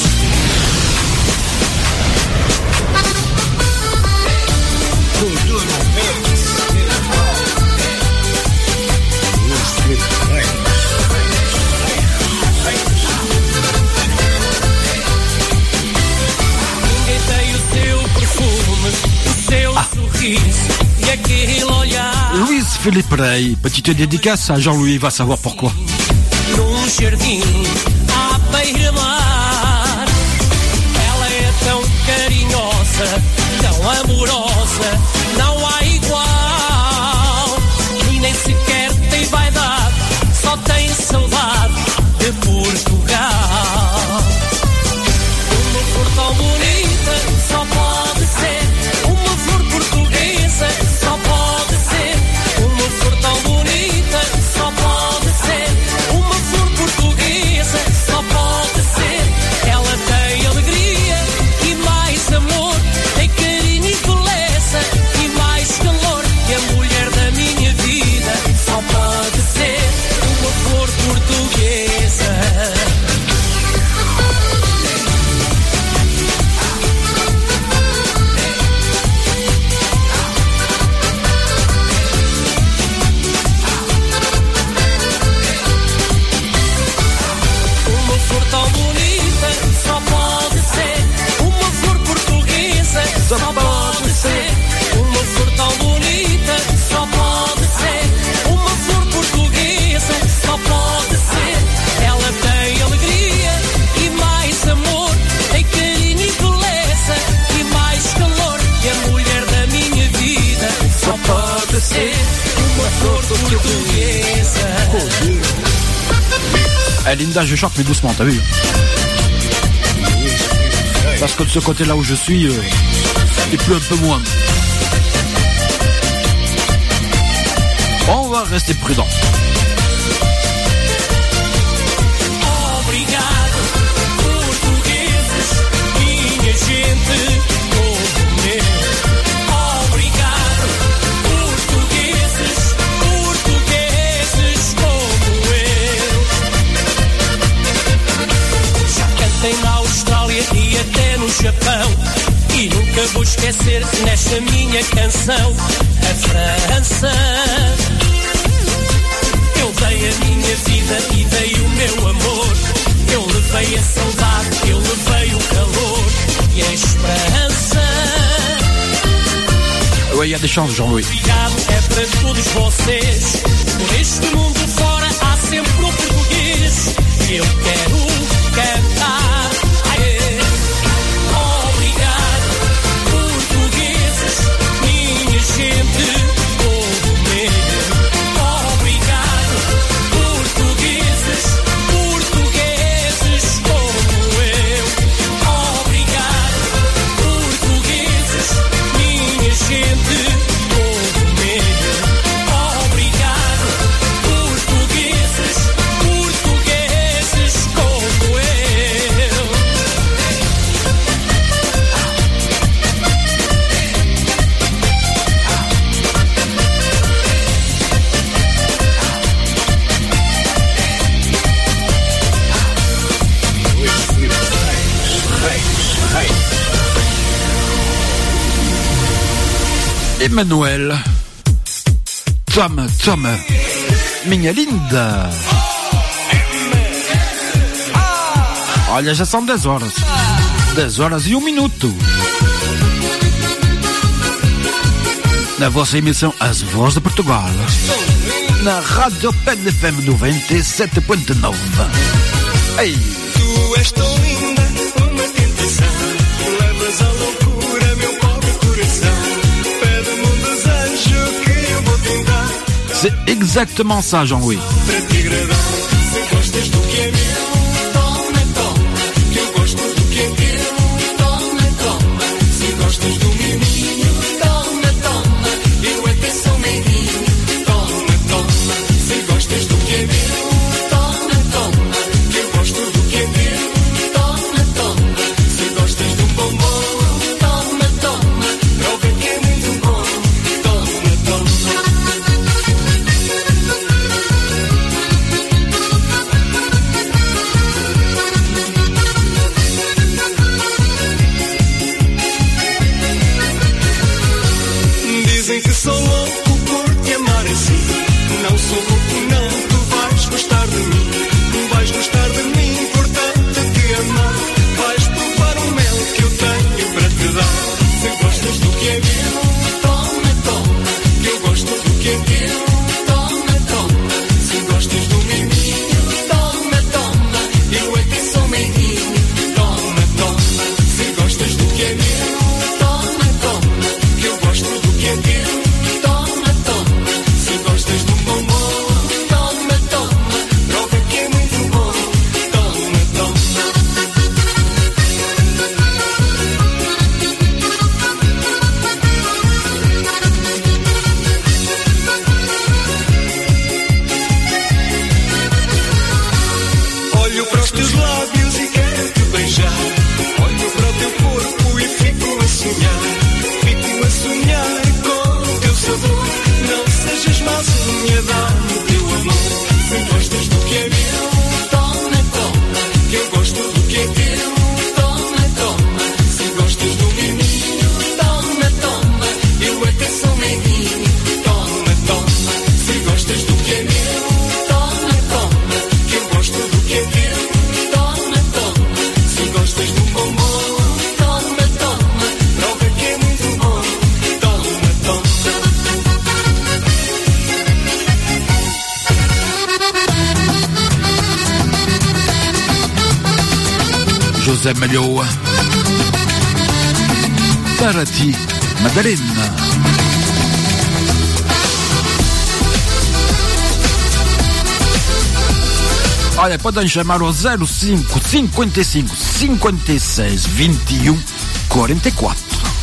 Ninguém tem o seu perfume, o seu sorriso e aquele olhar. Louise Philippe Rey, petite dédicace à Jean-Louis, va savoir pourquoi. Num jardim à beira-mar, ela é tão carinhosa, tão amorosa, não há igual. E nem sequer tem vaidade, só tem saudade de Portugal. Uma flor tão bonita só pode ser uma flor portuguesa, só pode ser uma flor tão bonita, só pode ser uma flor portuguesa, só pode ser. Ela tem alegria e mais amor, tem carinho e beleza e mais calor. E a mulher da minha vida só pode ser uma flor portuguesa. Uma flor tão bonita só pode ser uma flor portuguesa, só pode ser uma flor tão bonita, só pode ser uma flor portuguesa, só pode ser. Ela tem alegria e mais amor, tem carinho e beleza e mais calor. E a mulher da minha vida só pode ser uma flor portuguesa. Eh Linda, je chante mais doucement, t'as vu? Parce que de ce côté-là où je suis, il pleut un peu moins. On va rester prudent. Obrigado, portugueses, minha gente, povo meu. Obrigado, portugueses, portugueses como eu. Já cantei na Austrália e até no Japão, e nunca vou esquecer nesta minha canção a França. Eu dei a minha vida e dei o meu amor Eu levei a saudade, eu levei o calor e a esperança. Oui, il y a des chances, Jean-Louis. Obrigado é para todos vocês. Por este mundo fora há sempre um português. E eu quero cantar. Aê. Obrigado, portugueses, minha gente, povo meu. Obrigado, portugueses, portugueses como eu. Obrigado, portugueses, minha gente, povo meu. Obrigado, portugueses, portugueses como eu. Emmanuel. Tom. Minha linda. Olha, já são 10 horas. 10 horas e 1 minuto. Na vossa emissão As Vozes de Portugal. Na Rádio PNFM 97.9. Ei. Tu és tão linda, uma tentação. Levas à loucura meu pobre coração. Pede-me um desejo que eu vou tentar. C'est exactement ça, Jean-Louis. Para te agradar, se gostas do que é meu, toma, toma. Que eu gosto do que é teu, toma, toma. Se gostas do menino, toma, toma. Eu até sou meiguinho, toma, toma. Se gostas do que é meu, toma, toma. Que eu gosto do que é teu, toma, toma. Se gostas do bombom, toma, toma. Prova que é muito bom, toma, toma. Dizem que sou louco por te amar assim. Não sou louco não, tu vais gostar de mim. Vais gostar de mim, portanto te amar. Vais provar o mel que eu tenho para te dar. Se gostas do que é meu, toma, toma. Que eu gosto do que é teu, toma, toma. Se gostas do menino, toma, toma. Eu até sou meiguinho, toma, toma. Se gostas do que é meu, toma, toma. Que eu gosto do que é teu, toma, toma. Se gostas de um bombom, toma, toma. Prova que é muito bom, toma, toma. Olho para os teus lábios e quero te beijar. Olho para o teu corpo e fico a sonhar. Fico a sonhar com o teu sabor. Não sejas mazinha, dá-me o teu amor. Se gostas do que é meu, toma, toma. Que eu gosto do que é teu, toma, toma. Se gostas do menino, toma, toma. Eu até sou meiguinho, toma, toma. Se gostas do que é meu, toma, toma. Que eu gosto do que é teu, toma, toma. Se gostas de um bombom, toma, toma. Prova que é muito bom, toma, toma. José Malhoa. Para ti, Madalena. Olha, podem chamar ao 05 55 56 21 44.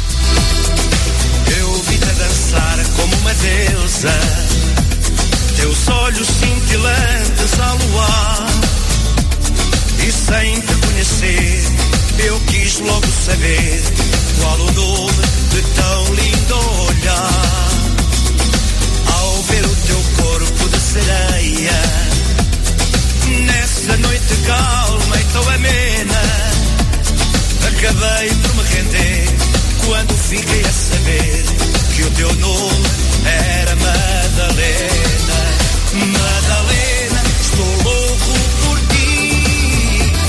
Eu vi-te dançar como uma deusa, teus olhos cintilantes ao luar. E sem te conhecer, eu quis logo saber qual o nome de tão lindo olhar. Ao ver o teu corpo de sereia, nessa noite calma e tão amena, acabei por me render quando fiquei a saber que o teu nome era Madalena. Madalena, estou louco por ti.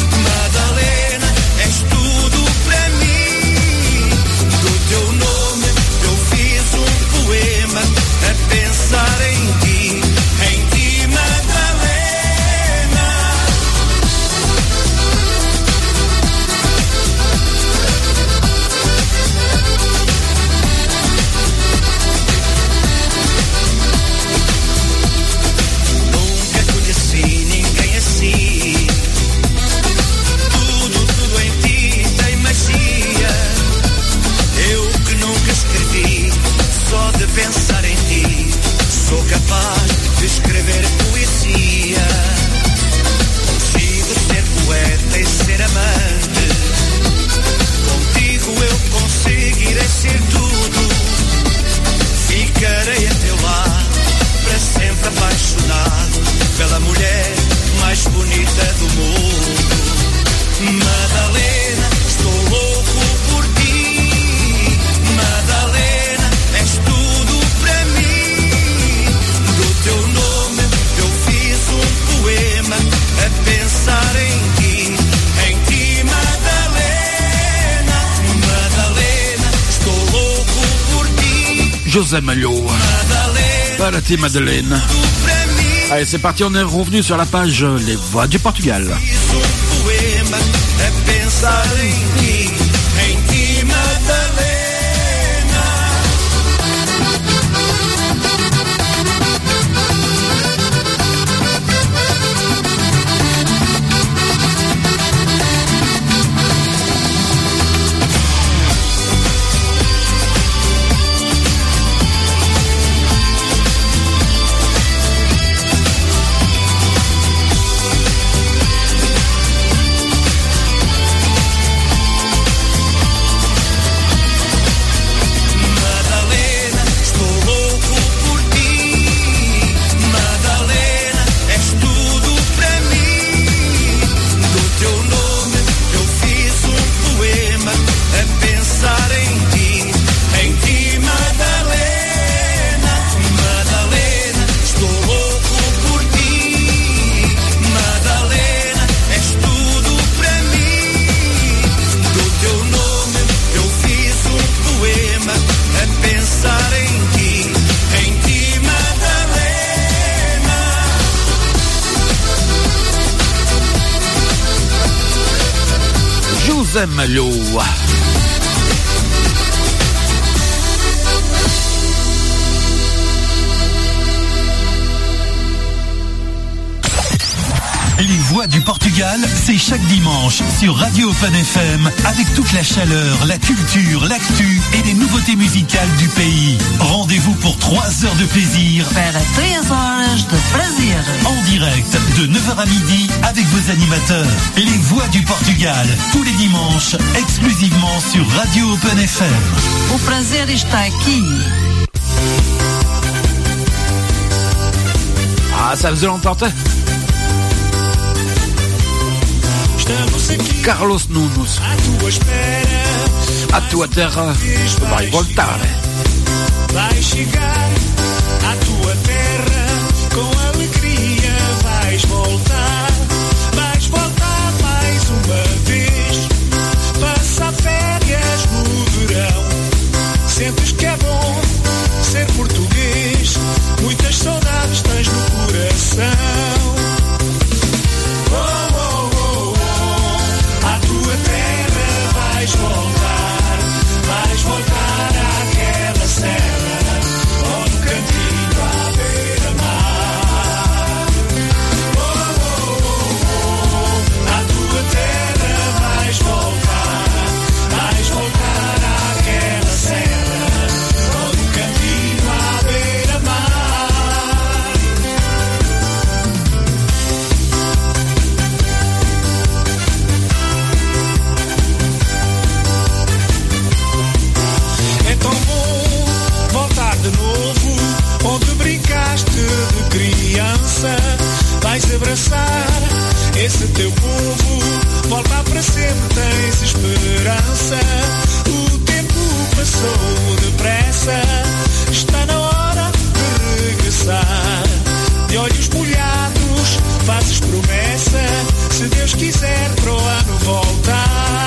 José Malho. Para ti, Madeleine. Allez, c'est parti, on est revenu sur la page Les Voix du Portugal. José Malho. Les Voix du Portugal, c'est chaque dimanche sur Radio Open FM avec toute la chaleur, la culture, l'actu et les nouveautés musicales du pays. Rendez-vous pour 3 heures de plaisir. Para 3 horas de prazer. En direct de 9h à midi avec vos animateurs. Les Voix du Portugal, tous les dimanches, exclusivement sur Radio Open FM. O prazer está aqui. Ah, ça faisait longtemps. Carlos Nunes, a tua terra vai voltar. Vai chegar à tua terra com alegria, vais voltar mais uma vez. Passar férias no verão, sentes que é bom ser português. Muitas saudades tens no coração. Vais voltar àquela serra, ou no cantinho à beira-mar. À tua terra vais voltar àquela serra, ou no cantinho à beira-mar. De novo, onde brincaste de criança, vais abraçar esse teu povo, voltar para sempre, tens esperança. O tempo passou depressa, está na hora de regressar. De olhos molhados, fazes promessa, se Deus quiser para o ano voltar.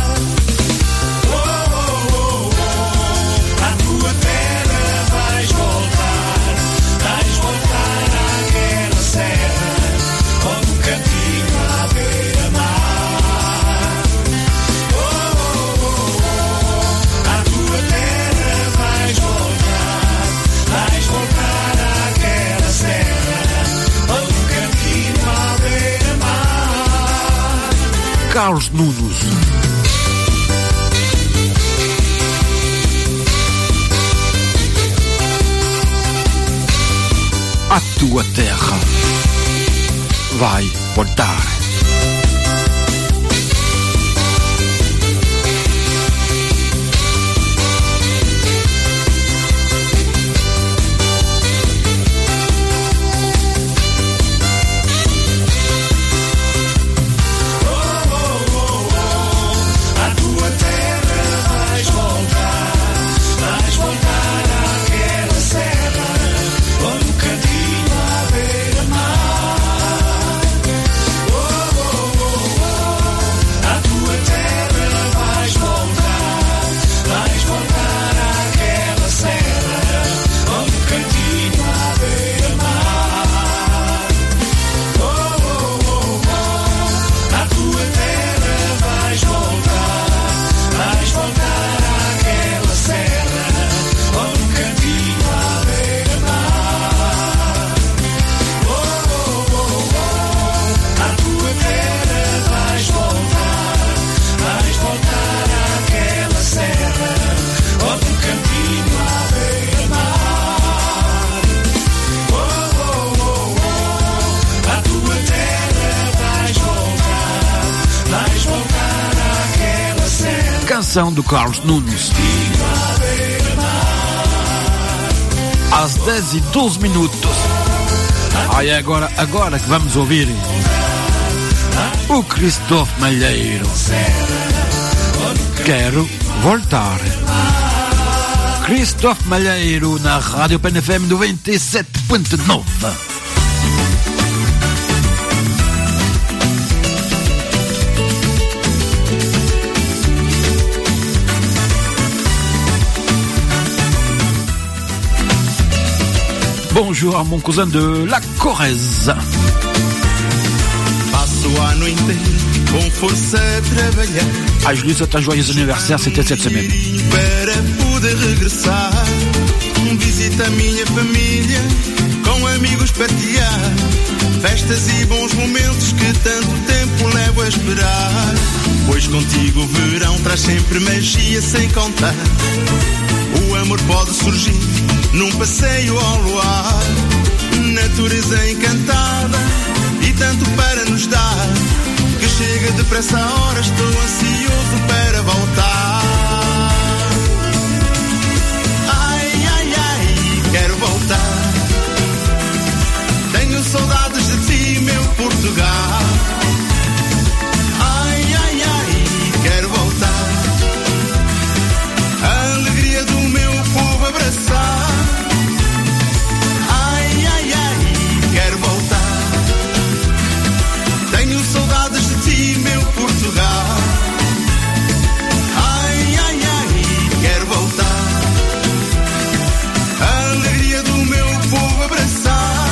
Carlos Nunes. A tua terra vai voltar. Onde o cantinho à beira-mar. canção do Carlos Nunes. Às 10h12. Aí agora que vamos ouvir o Christophe Malheiro. Quero voltar. Christophe Malheiro na Rádio PNFM 97.9. Bonjour à mon cousin de la Corrèze. Passo o ano inteiro com força a trabalhar. Ah, Julie, c'est un joyeux anniversaire, c'était cette semaine. Para poder regressar, visita a minha família, com amigos partilhar, festas e bons momentos que tanto tempo levo a esperar. Pois contigo o verão traz sempre magia sem contar. O amor pode surgir num passeio ao luar, natureza encantada e tanto para nos dar, que chega depressa a hora, estou ansioso para voltar. Ai, ai, ai, quero voltar. Tenho saudades de ti, meu Portugal. Ai, ai, ai, quero voltar. A alegria do meu povo abraçar. Ai, ai, ai, quero voltar. Tenho saudades de ti, meu Portugal. Ai, ai, ai, quero voltar. A alegria do meu povo abraçar.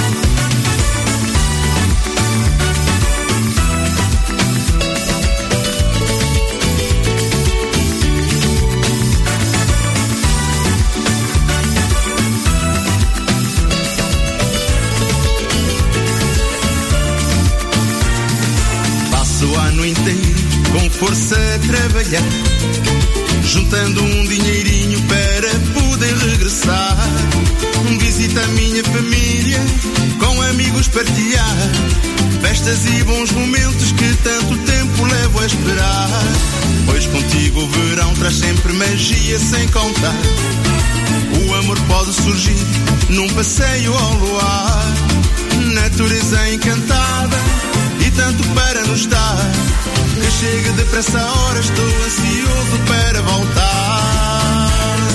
O ano inteiro com força a trabalhar, juntando um dinheirinho para poder regressar. Visita a minha família, com amigos partilhar, festas e bons momentos que tanto tempo levo a esperar. Pois contigo o verão traz sempre magia sem contar. O amor pode surgir num passeio ao luar, natureza encantada e tanto para nos dar, que chega depressa a hora, estou ansioso para voltar.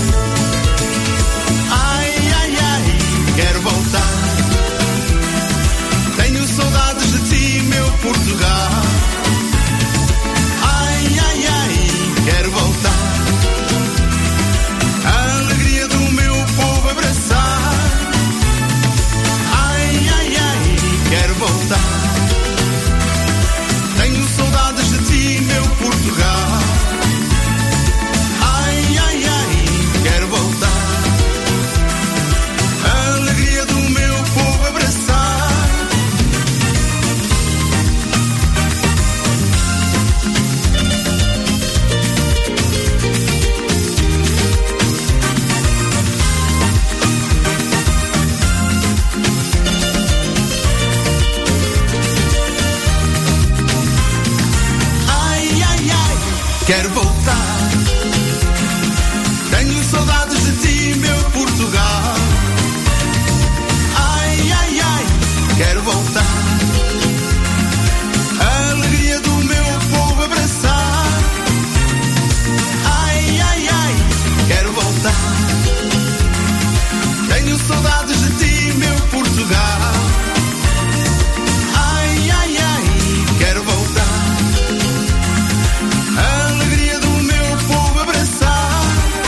Ai, ai, ai, quero voltar. Tenho saudades de ti, meu Portugal. Ai, ai, ai, quero voltar. A alegria do meu povo abraçar. Ai, ai, ai, quero voltar. Tenho saudades de ti, meu Portugal. Ai, ai, ai, quero voltar. A alegria do meu povo abraçar. Quero voltar. Tenho saudades de ti, meu Portugal. Ai, ai, ai, quero voltar. A alegria do meu povo abraçar. Ai, ai, ai, quero voltar. Tenho saudades de ti, meu Portugal. Ai, ai, ai, quero voltar. A alegria do meu povo abraçar.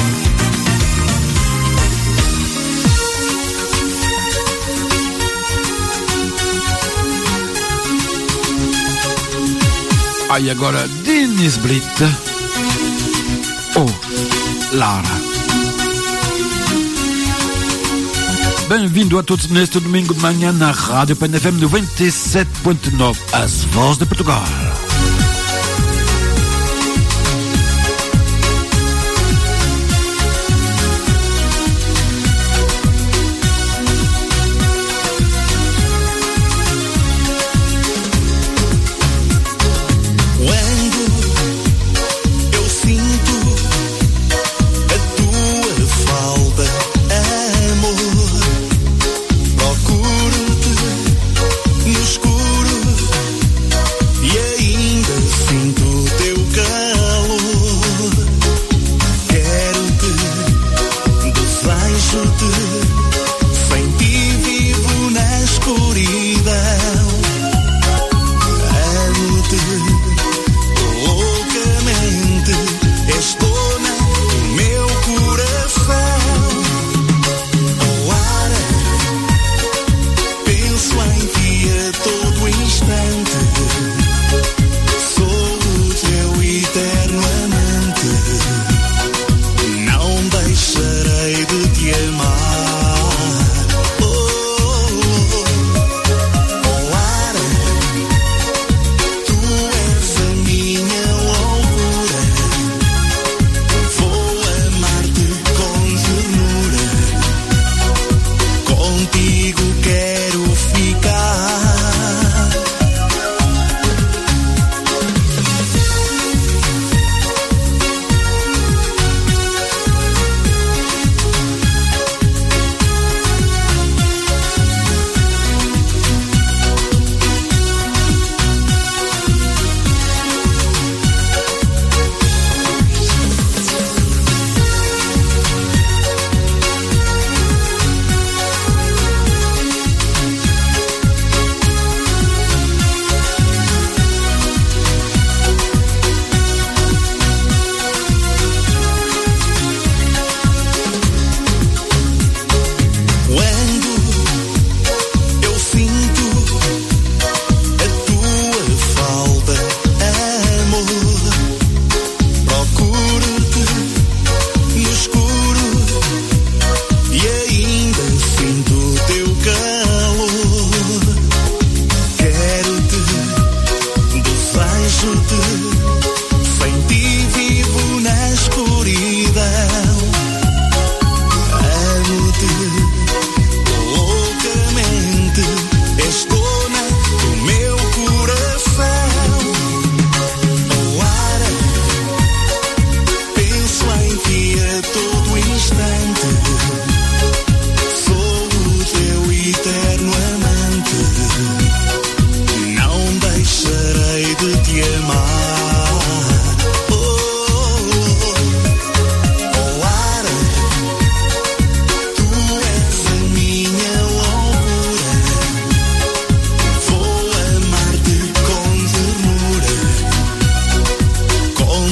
Aí agora Dennis Britt. Oh, Lara. Bem-vindo a todos neste domingo de manhã na Rádio PNFM 97.9, As Vozes de Portugal. Quando eu sinto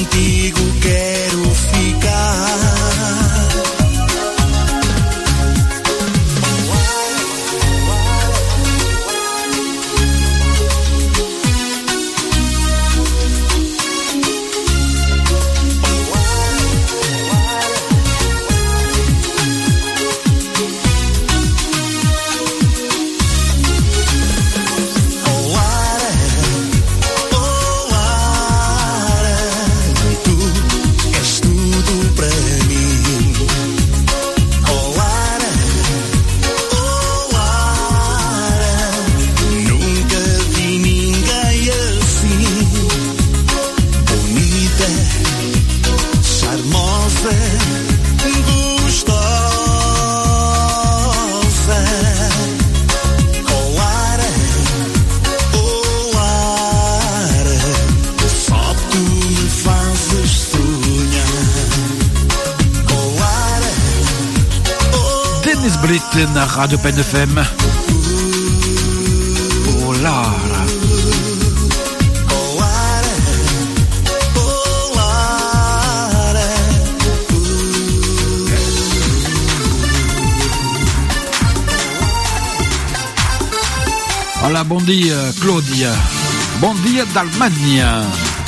contigo quero ficar. Na Radio Pen FM. Oh Lara. Hola, bon dia Claudia. Bon dia d'Almagna.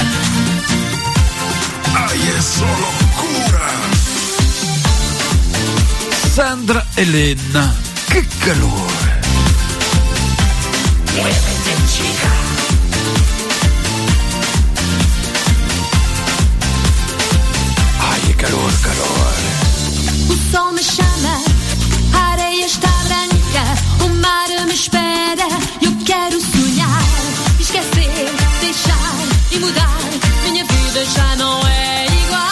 Ay, eso locura. Sandra Elena, che calore! Muévete, chica. Ai, que calor, calor. O sol me chama, a areia está branca, o mar me espera. Eu quero sonhar, esquecer, deixar e mudar. Minha vida já não é igual.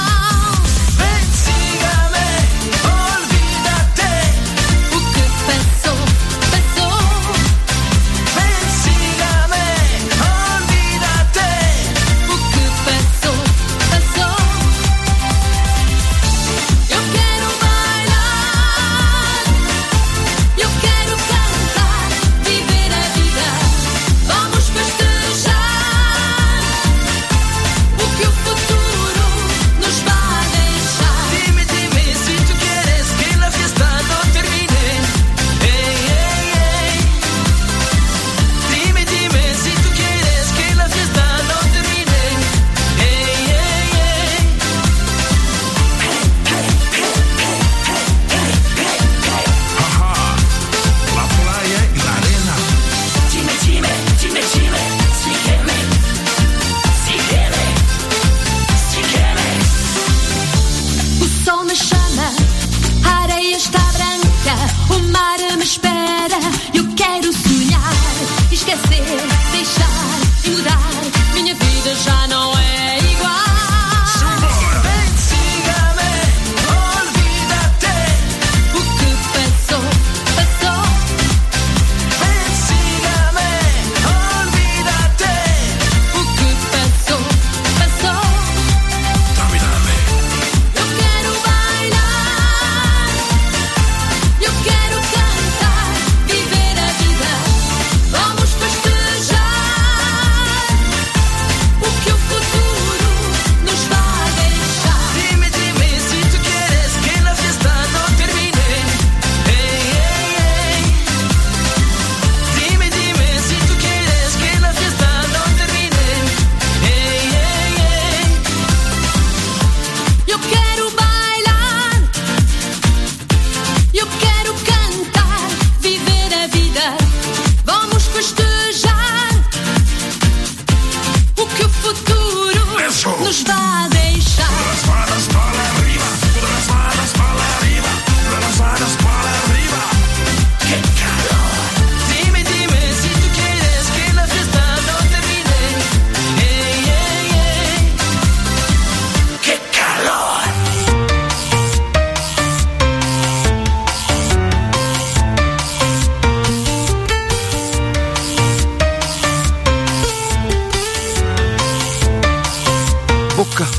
boca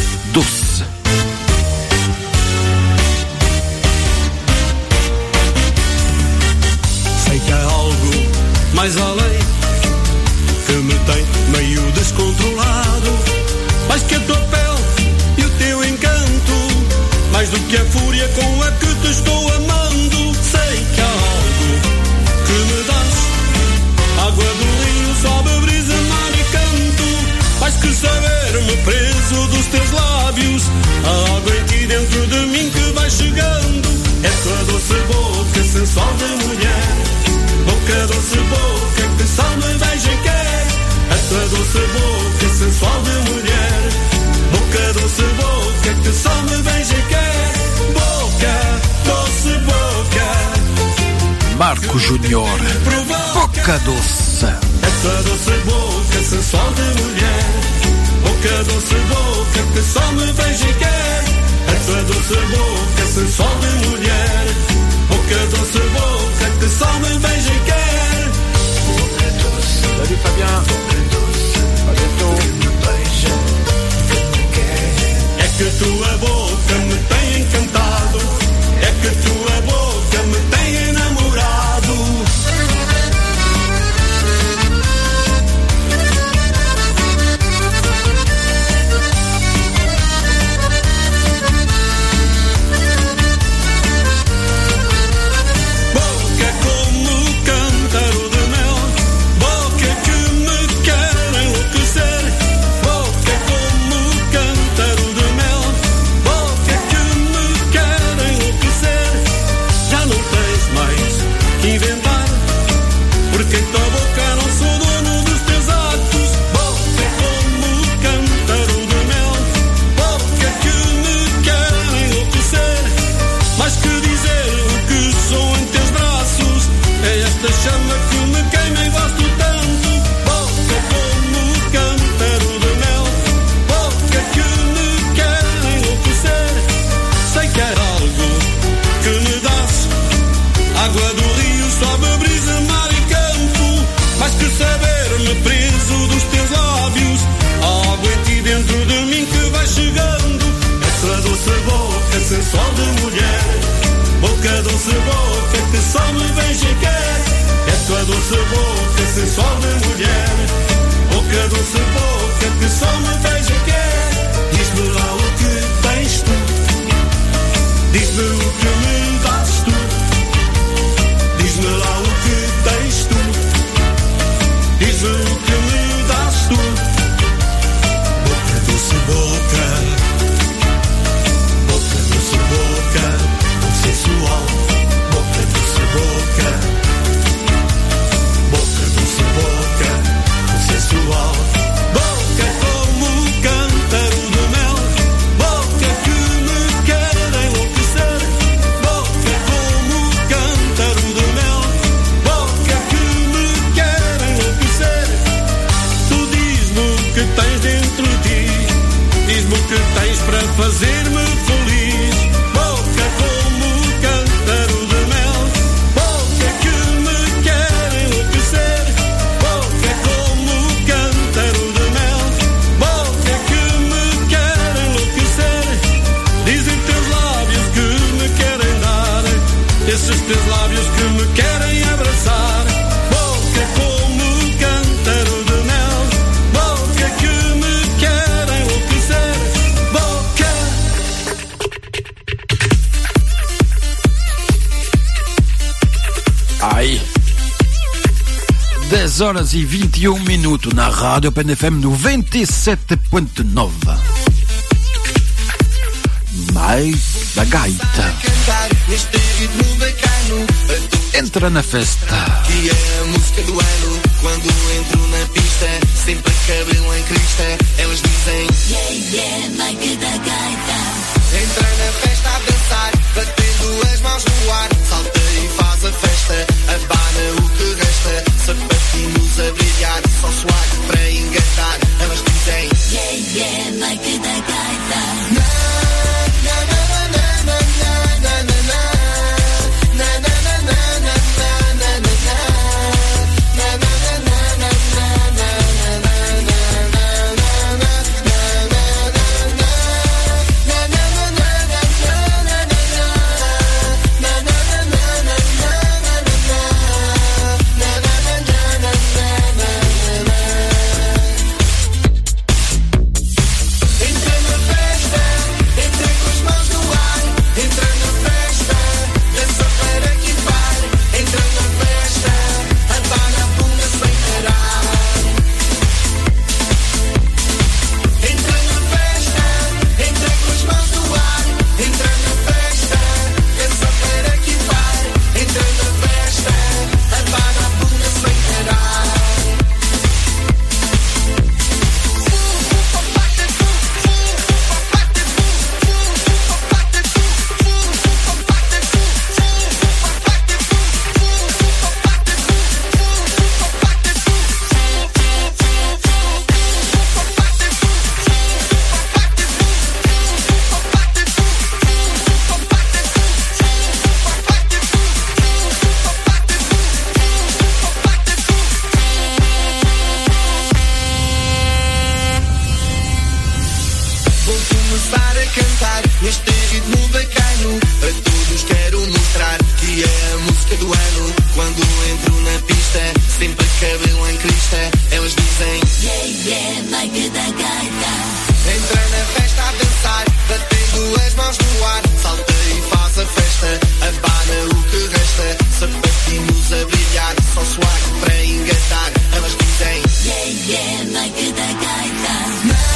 doce. Sei que há algo mais além que me tem meio descontrolado. mais que a tua pele e o teu encanto, mais do que a fúria com a que te estou amando. Sei que há algo que me dás, água do rio, sobe, brisa, mar e canto, mais que saber-me preso dos teus lábios, há algo em ti dentro de mim que vai chegando. É tua doce boca, sensual de mulher, boca doce boca que só me beija e quer. A tua doce boca, sensual de mulher, boca doce boca que só me beija e quer. Boca doce boca, Marco Júnior, boca doce. A tua doce boca, sensual de mulher, boca doce boca que só me beija e quer. A tua doce boca, sensual de mulher, boca doce boca que só me beija e quer. Salut Fabien. A bientôt. É que a tua boca me tem encantado, é que a tua boca me tem enamorado. Chama que me queima e gosto tanto. Boca como cântaro de mel, boca que me quer enlouquecer. Sei que era algo que me dás, água do rio, sobe, brisa, mar e campo, mais que saber-me preso dos teus lábios, há algo em ti dentro de mim que vai chegando. Essa doce boca, sensual de mulher, boca doce boca que só me beija e quer. É tua doce boca, sensual de mulher, boca doce boca que só me beija e quer. Diz-me lá o que tens tu, diz-me o que me dás tu, diz-me lá o que tens tu, diz-me o que me dás tu. Boca doce boca, boca doce boca, sensual, boca doce boca. Sensual, boca como cântaro de mel, boca que me quer enlouquecer, boca como cântaro de mel, boca que me quer enlouquecer. Tu diz-me o que tens dentro de ti, diz-me o que tens para fazer-me feliz. Boca como cântaro de mel, boca que me quer enlouquecer. Esses teus lábios que me querem abraçar, boca como cântaro de mel, boca que me querem enlouquecer, boca. Aí, 10 horas e 21 minutos na Rádio PNFM 97.9. Mais da gaita. Entra na festa. Que é a música do ano. Quando entro na pista, sempre cabelo em crista. Elas dizem yeah, yeah, like da gaita. Entra na festa a dançar, batendo as mãos no ar. Salta e faz a festa, abana o que resta. Sapatinhos a brilhar, só swag para engatar. Elas dizem yeah, yeah, like da gaita. para cantar neste ritmo bacano. A todos quero mostrar que é a música do ano. Quando entro na pista, sempre cabelo em crista, elas dizem yeah, yeah, like da gaita. Entra na festa a dançar, batendo as mãos no ar. Salta e faz a festa, abana o que resta. Sapatinhos a brilhar, só swag para engatar. Elas dizem yeah, yeah, like da gaita.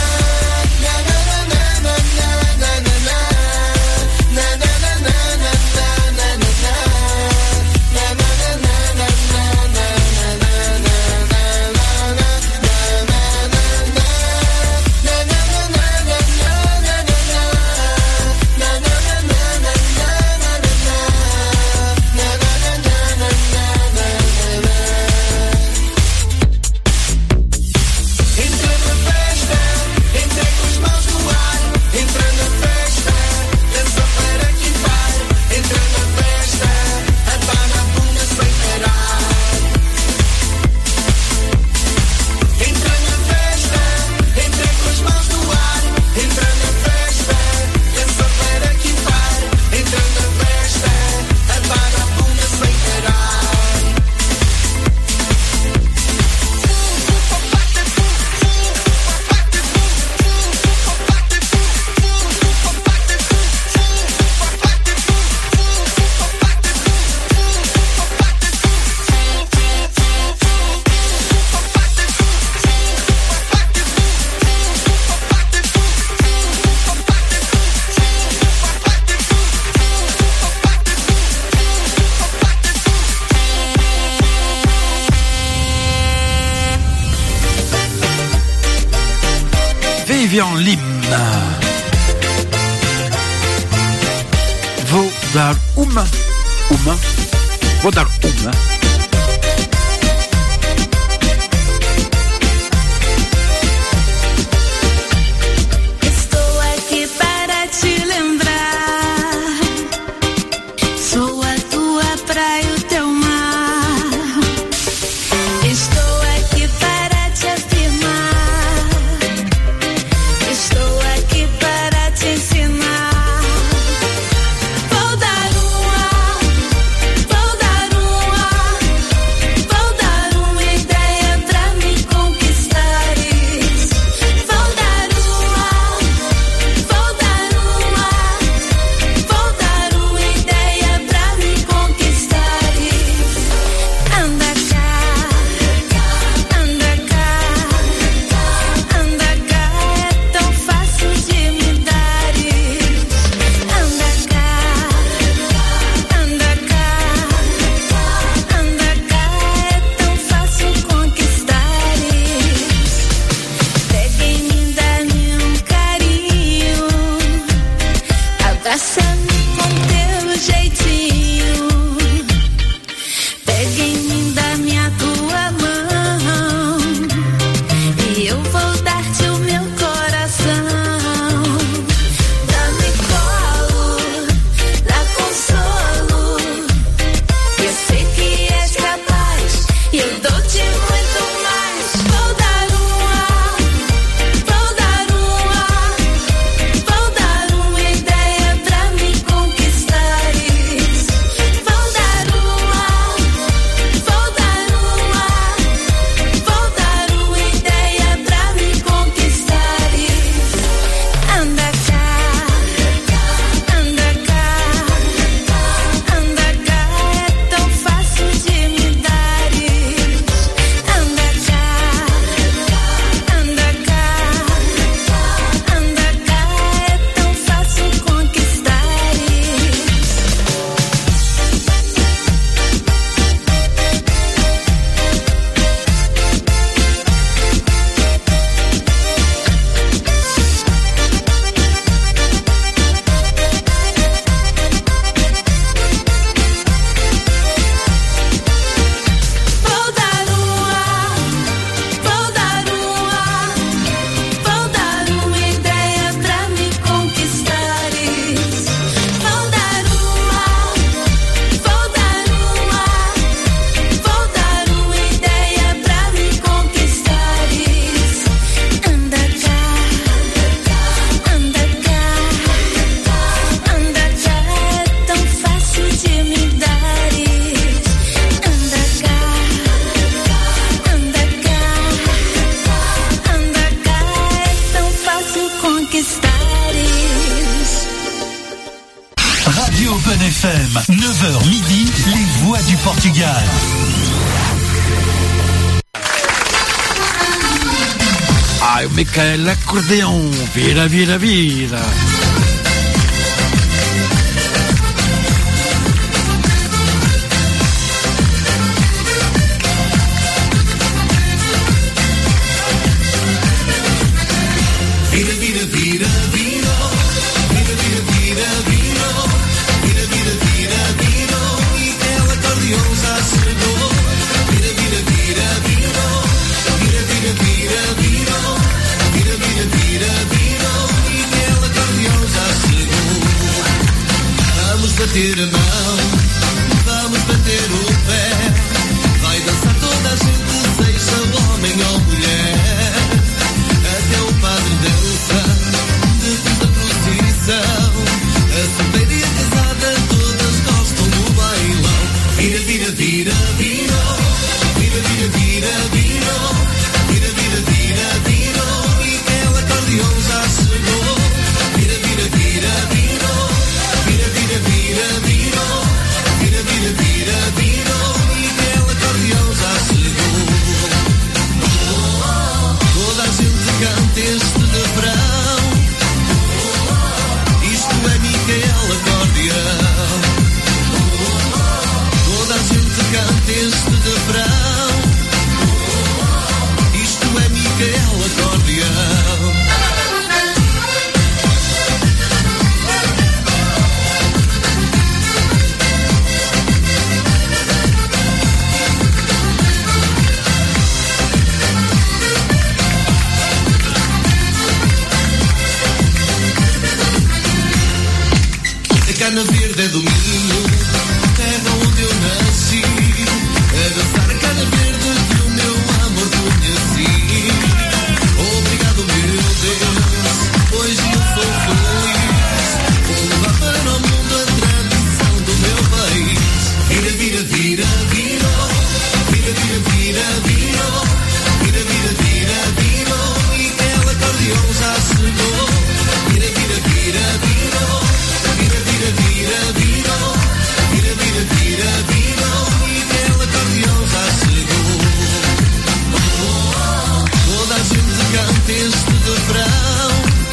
Vivian Lim. Vou dar uma. Vou dar uma. Estou aqui para te lembrar. Sou a tua praia, o teu mar. Estou aqui para te afirmar. Estou aqui para te ensinar. Vou dar uma ideia pra me conquistares. Vou dar uma ideia pra me conquistares. Anda cá, é tão fácil de me dares. Anda cá, é tão fácil conquistares. Pega em mim, dá-me um carinho, abraça-me com teu jeitinho. Pega em mim, dá-me a tua mão, e eu vou dar-te o meu coração. Dá-me colo, dá consolo, eu sei que és capaz, e eu dou-te muito mais. Vou dar uma ideia pra me Radio Open FM, 9h midi, les voix du Portugal. Ai, o Michael Acordeão, vira, vira, vira. Vira, vira, vira, vira. Vira, vira, vira, vira. Vira, vira, vira, vira. E aquele acordeão já chegou. Vira, vira, vira, vira. Vira, vira, vira, vira. Vira, vira, vira, vira. E aquele acordeão já chegou. Vamos bater a mão. Vamos bater o pé. Vai dançar toda a gente, seja homem ou mulher. Até o padre dança, depois da procissão. A solteira e a casada todas gostam do bailão. Vira, vira, vira, vira. Vira, vira, vira, vira. Vira, vira, vira, vira. E aquele acordeão já chegou. Vira, vira, vira, vira. Vira, vira, vira, vira. Vira, vira, vira, vira. E aquele acordeão já chegou. Toda a gente canta este refrão. Isto é Micael Acordeão. Toda a gente canta este refrão. Isto é Micael Acordeão. Cana Verde é do Minho, terra onde eu nasci. A dançar a cana verde que o meu amor conheci. Obrigado, meu Deus, hoje eu sou feliz. Vou levar para o mundo a tradição do meu país. Vira, vira, vira, vira. Vira, vira, vira, vira. Vira, vira, vira, vira. E aquele acordeão já chegou. Vira, vira, vira, vira. Vira, vira, vira, vira. Vira, vira, vira, vira. E aquele acordeão já chegou. Toda a gente canta este refrão.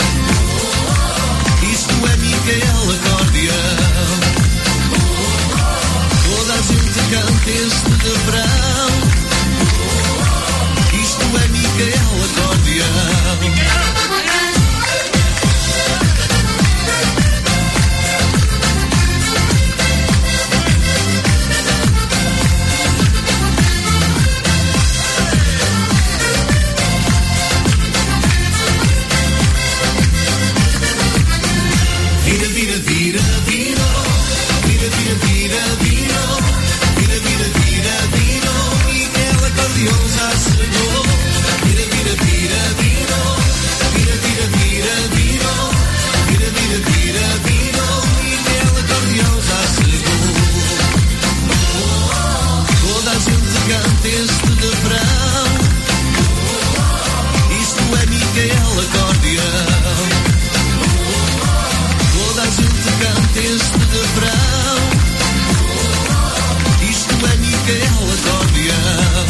Isto é Micael Acordeão. Toda a gente canta este refrão. Isto é Micael Acordeão. Vira, vira, vira, vira. Vira, vira, vira, vira. Vira, vira, vira, vira. E aquele acordeão já chegou. Vira, vira, vira, vira. Vira, vira, vira, vira. Vira, vira, vira, vira. E aquele acordeão já chegou. Toda a gente canta este refrão. Isto é Micael Acordeão. Toda a gente canta este refrão. Isto é Micael Acordeão.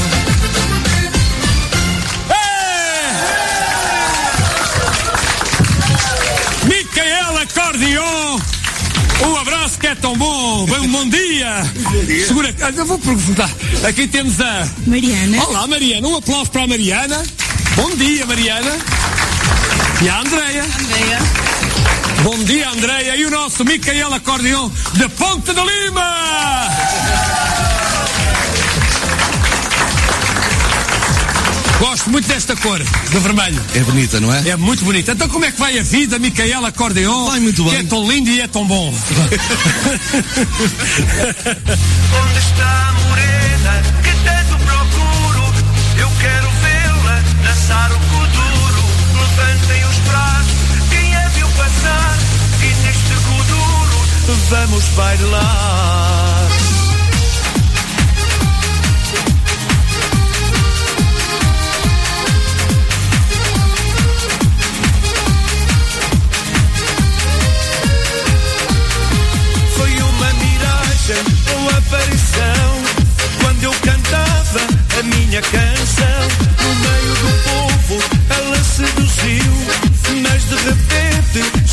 Micael Acordeão. Um abraço que é tão bom. Bem, bom dia. Segura, eu vou perguntar. Aqui temos a Mariana. Olá, Mariana. Um aplauso para a Mariana. Bom dia, Mariana. E a Andreia. Bom dia, Andreia. E o nosso Micael Acordeão de Ponte de Lima. Gosto muito desta cor, de vermelho. É bonita, não é? É muito bonita. Então como é que vai a vida, Micael Acordeão? Vai muito bem. Que é tão lindo e é tão bom. Onde está a morena que tanto procuro? Eu quero vê-la dançar o kuduro. Levantem os braços, quem a viu passar? E neste kuduro vamos bailar.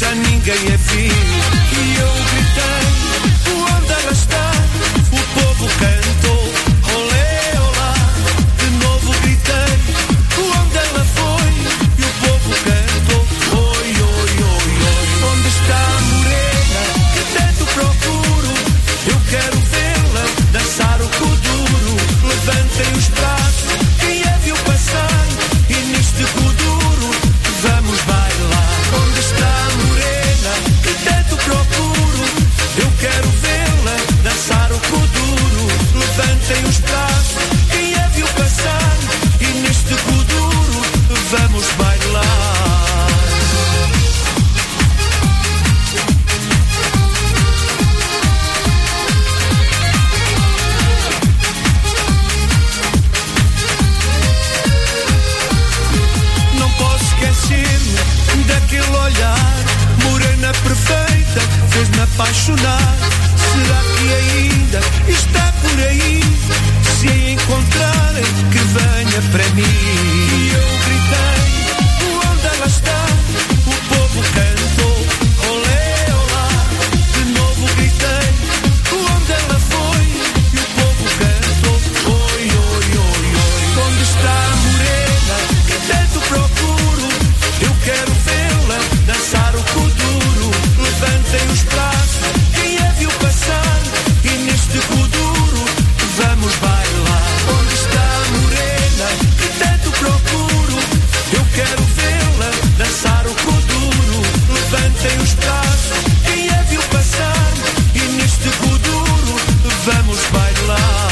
já ninguém a viu. E eu gritei, onde ela está? O povo cantou, olé, olá. De novo gritei, onde ela foi? E o povo cantou, oi, oi, oi, oi. Onde está a morena que tanto procuro? Eu quero vê-la dançar o kuduro. Levantem os braços, quem a viu passar? E neste kuduro vamos bailar. Onde está a morena que tanto procuro? Eu quero vê-la dançar o kuduro. Levantem os braços, quem a viu passar? E neste kuduro vamos bailar. Esquecer-me daquele olhar, morena perfeita, fez-me apaixonar. Será que ainda está por aí? Se a encontrarem, que venha para mim. E eu gritei, onde ela está? O povo cantou, olé, olá. De novo gritei, onde ela foi? E o povo cantou, oi, oi, oi, oi. Onde está a morena que tanto procuro? Eu quero vê-la dançar o kuduro. Levantem os braços, quem a viu passar? E neste kuduro vamos bailar. Onde está a morena que tanto procuro? Eu quero vê-la dançar o kuduro. Levantem os braços, quem a viu passar? E neste kuduro vamos bailar.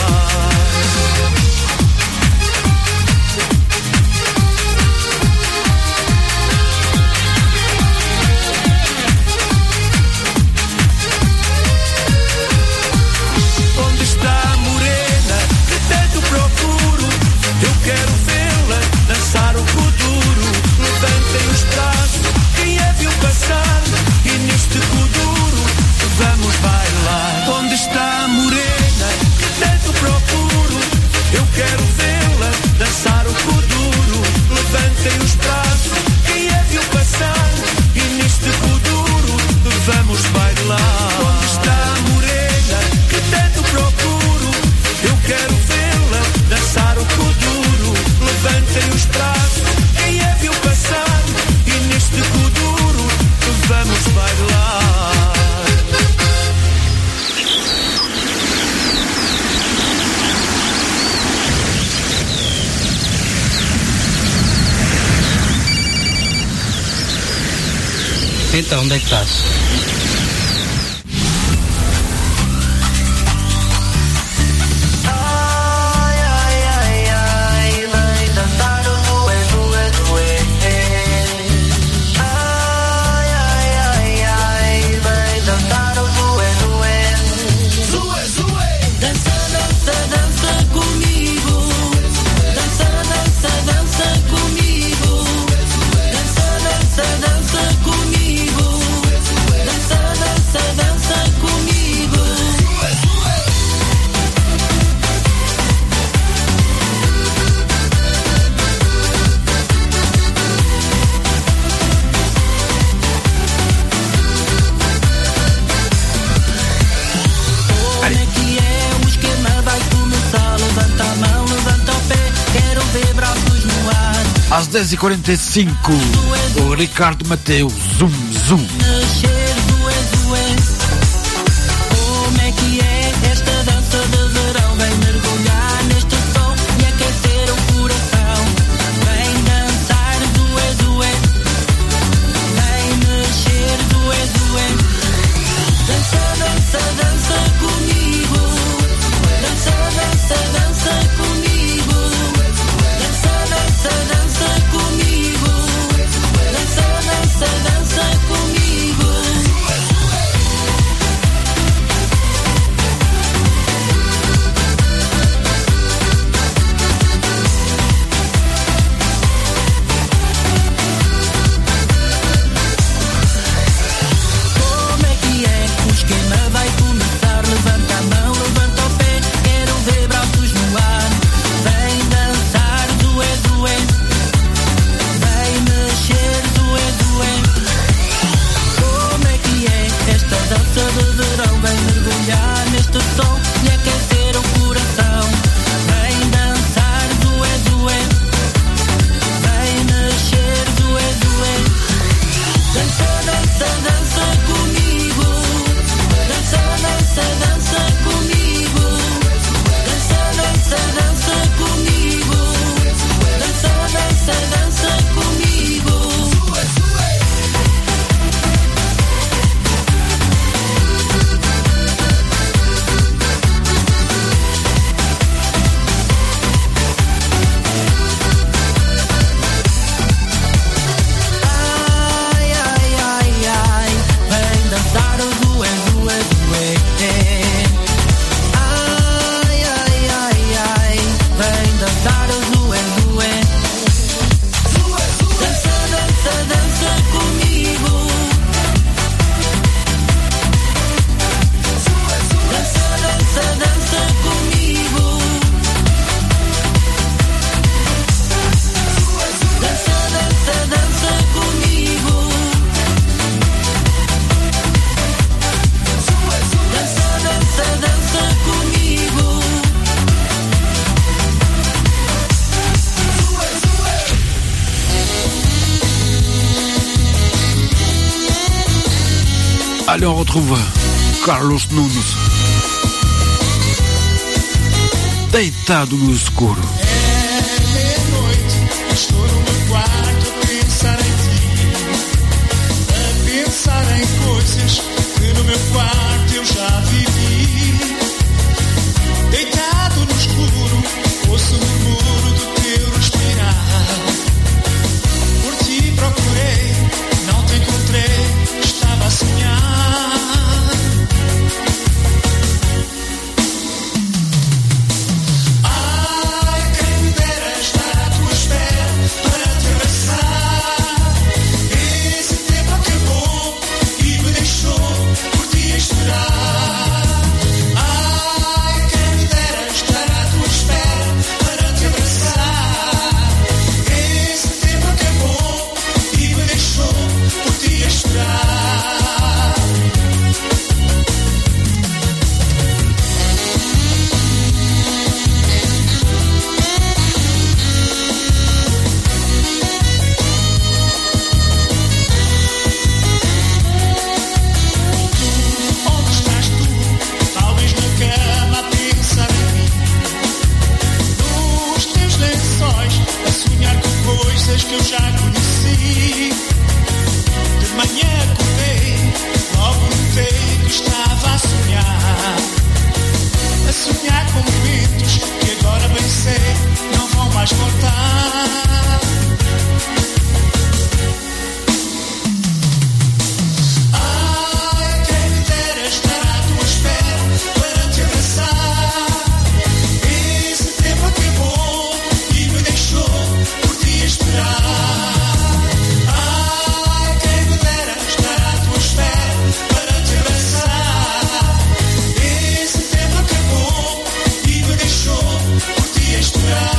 Eu quero vê-la dançar o kuduro. Levantem os braços, quem a viu passar? E neste kuduro vamos bailar. Onde está a morena que tanto procuro? Eu quero vê-la dançar o kuduro. Levantem os braços, quem a viu passar? E neste kuduro vamos bailar. Onde está a morena que tanto procuro? Eu quero vê-la dançar o kuduro. Levantem os braços, quem a viu passar? E neste kuduro vamos bailar. Então, onde é que estás? Às 10h45, o Ricardo Mateus, zum, zum. Como é que é esta dança de verão? Vem mergulhar neste som e aquecer o coração. Vem dançar dué, dué. Vem mexer dué, dué. Dança, dança, dança comigo. Dança, dança, dança comigo. Dança, dança, dança comigo. Dança, dança, dança comigo. dança, dança comigo. Dança, dança, dança comigo. Dança, dança, dança comigo. Dança, dança, dança comigo. Ai, ai, ai, ai, vem dançar o duê, duê, duê. Ai, ai, ai, ai, vem dançar o duê, duê. Dança, dança, dança comigo. Dança, dança, dança comigo. Dança, dança, dança comigo. Dança, dança, dança comigo. Allez, on retrouve Carlos Nunes. Deitado no escuro. Meia-noite, estou no meu quarto a pensar em ti. A pensar em coisas que no meu quarto eu já vivi. Deitado no escuro, ouço o murmúrio do teu respirar. Por ti procurei, não te encontrei, estava a sonhar. Ai, quem me dera estar à tua espera para te abraçar. Esse tempo acabou e me deixou por ti a esperar. Ai, quem me dera estar à tua espera para te abraçar. Esse tempo acabou e me deixou por ti a esperar. Onde estás tu? Talvez na cama a pensar em mim. Nos teus lençóis a sonhar com coisas que eu já conheci. De manhã acordei, logo notei que estava a sonhar. A sonhar com momentos que agora bem sei não vão mais voltar. Ai, quem me dera estar à tua espera para te abraçar. Esse tempo acabou e me deixou por ti a esperar. Ai, quem me dera estar à tua espera para te abraçar. Esse tempo acabou e me deixou por ti a esperar.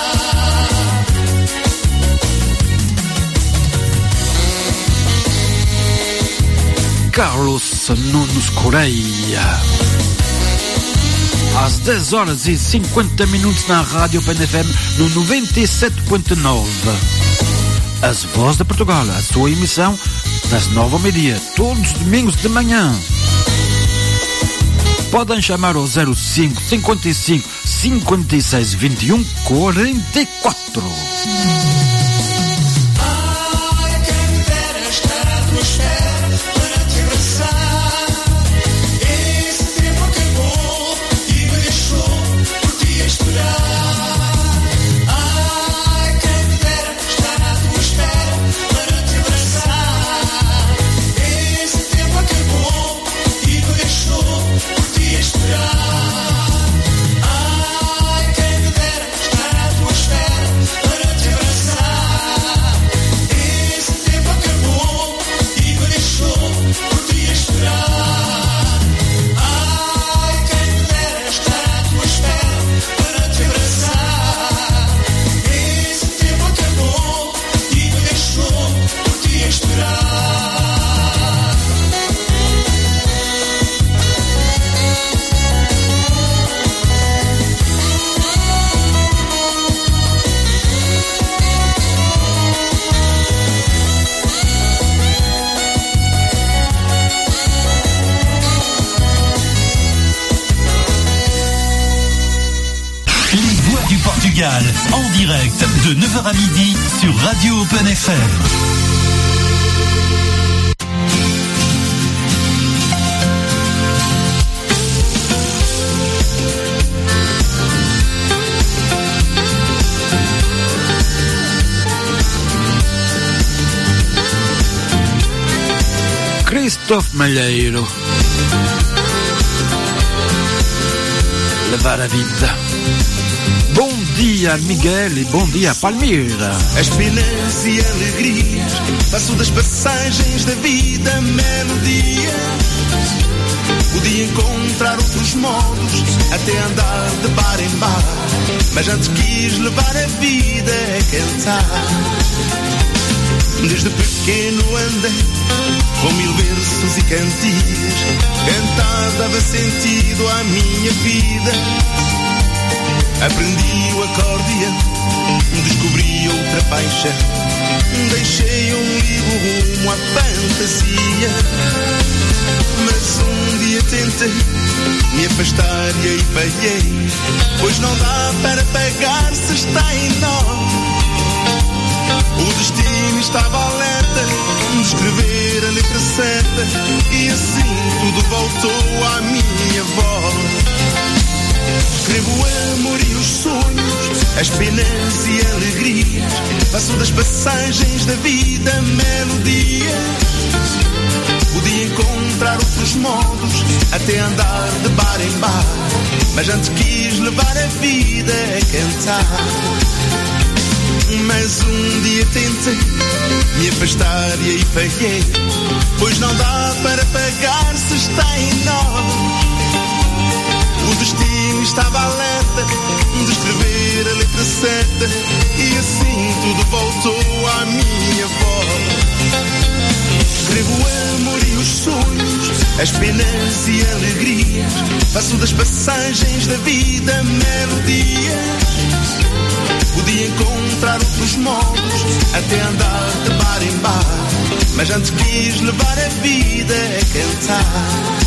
Carlos Nunes Correia. Às 10 horas e 50 minutos na Rádio PNFM no 97.9. As Vozes de Portugal, a sua emissão das 9 ao meio-dia, todos os domingos de manhã. Podem chamar ao 05 55 56 21 44. Ai, quem me dera estar à tua espera para te abraçar. Esse tempo acabou e me deixou por ti a esperar. Ai, quem me dera estar à tua espera para te abraçar. Esse tempo acabou e me deixou por ti a esperar. Ai, quem me dera estar à tua espera para te abraçar. Portugal, en direct de 9h à midi sur Radio Open FM. Christophe Malheiro, levar a vida. Bom dia, Miguel, e bom dia, Palmira. As penas e alegrias, passo das passagens da vida, melodia. Podia encontrar outros modos, até andar de bar em bar, mas antes quis levar a vida a cantar. Desde pequeno andei com 1000 versos e cantigas, cantar dava sentido à minha vida. Aprendi o acordeão, descobri outra paixão, deixei livre rumo à fantasia. Mas um dia tentei me afastar e aí falhei, pois não dá para pagar se está em nós. O destino estava alerta de escrever a letra certa, e assim tudo voltou à minha voz. Escrevo o amor e os sonhos, as penas e alegrias, faço das passagens da vida melodia. Podia encontrar outros modos, até andar de bar em bar, mas antes quis levar a vida a cantar. Mas um dia tentei me afastar e aí falhei, pois não dá para pagar se está em nós. O destino estava alerta de escrever a letra certa, e assim tudo voltou à minha voz. Escrevo o amor e os sonhos, as penas e alegrias, faço das passagens da vida melodia. Podia encontrar outros modos, até andar de bar em bar, mas antes quis levar a vida a cantar.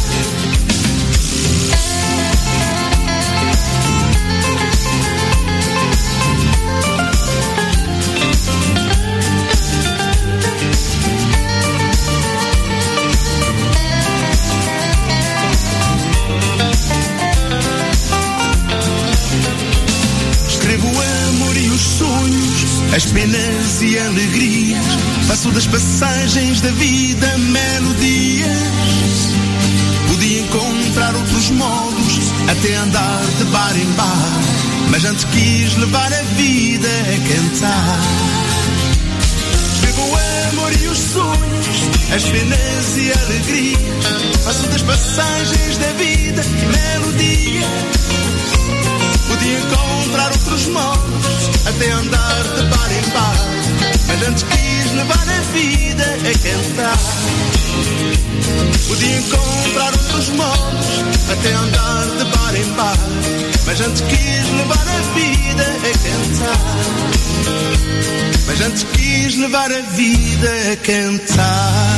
As penas e alegrias, faço das passagens da vida melodias. Podia encontrar outros modos, até andar de bar em bar, mas antes quis levar a vida a cantar. Escrevo o amor e os sonhos, as penas e alegrias, faço das passagens da vida melodias. Podia encontrar outros modos, até andar de bar em bar, mas antes quis levar a vida a cantar. Podia encontrar outros modos, até andar de bar em bar, mas antes quis levar a vida a cantar. Mas antes quis levar a vida a cantar.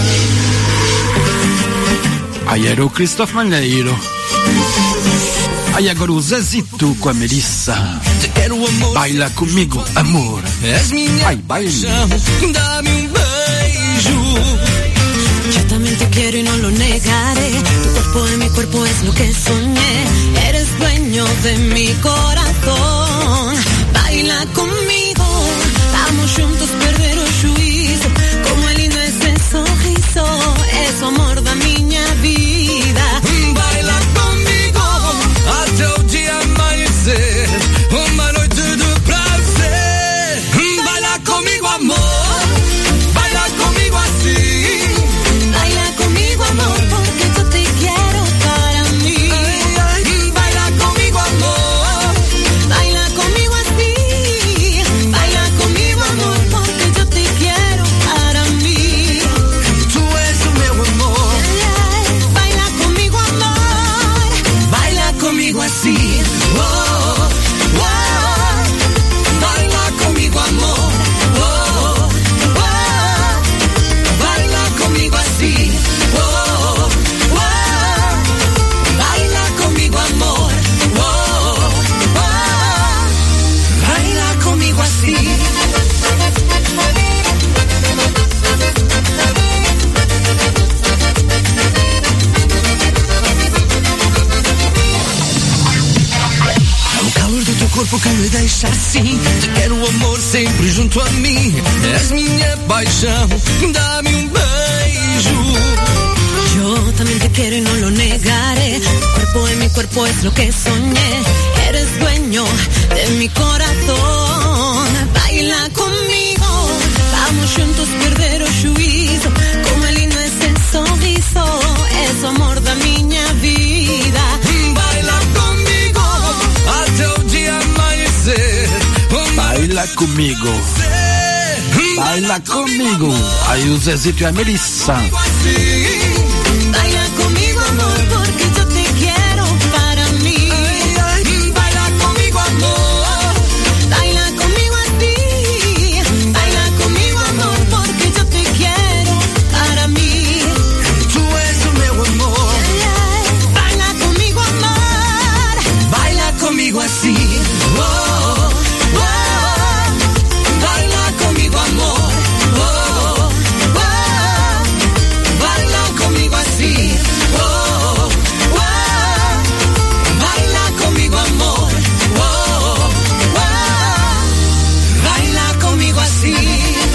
Aí era o Christophe Malheiro. Aí agora o Zezito com a Melissa. Baila comigo, amor. Vai, baila. Dame un beijo. Yo también te quiero y no lo negaré. Tu cuerpo en mi cuerpo es lo que soñé. Eres dueño de mi corazón. Baila conmigo. Vamos juntos perder o juízo. Como é lindo esse sorriso. Es o amor da minha vida. Baila comigo até o dia amanhecer. Uma noite de prazer. Baila comigo, amor. Baila comigo assim. Baila comigo, amor, porque yo te quiero para mí. Baila comigo, amor. Baila comigo así. Baila comigo, amor, porque corpo que me deixa assim. Te quero, amor, sempre junto a mim. És minha paixão, dá-me um beijo. Yo también te quiero y no lo negaré. Tu cuerpo en mi cuerpo es lo que soñé. Eres dueño de mi corazón. Baila conmigo, vamos juntos perder o juízo. Como é lindo esse sorriso, és o amor da minha vida. Baila comigo até o dia amanhecer. Baila comigo. Baila comigo. Aí o Zezito e a Melissa. Baila conmigo, amor, porque yo te quiero para mí. Baila conmigo, amor. Baila conmigo así. Baila conmigo, amor, porque yo te quiero para mí. Tu és o meu amor. Baila conmigo, amor. Baila comigo assim. Oh, oh. Baila comigo, amor. Oh, oh. Baila comigo assim. Oh, oh. Baila comigo, amor. Oh, oh. Baila comigo assim.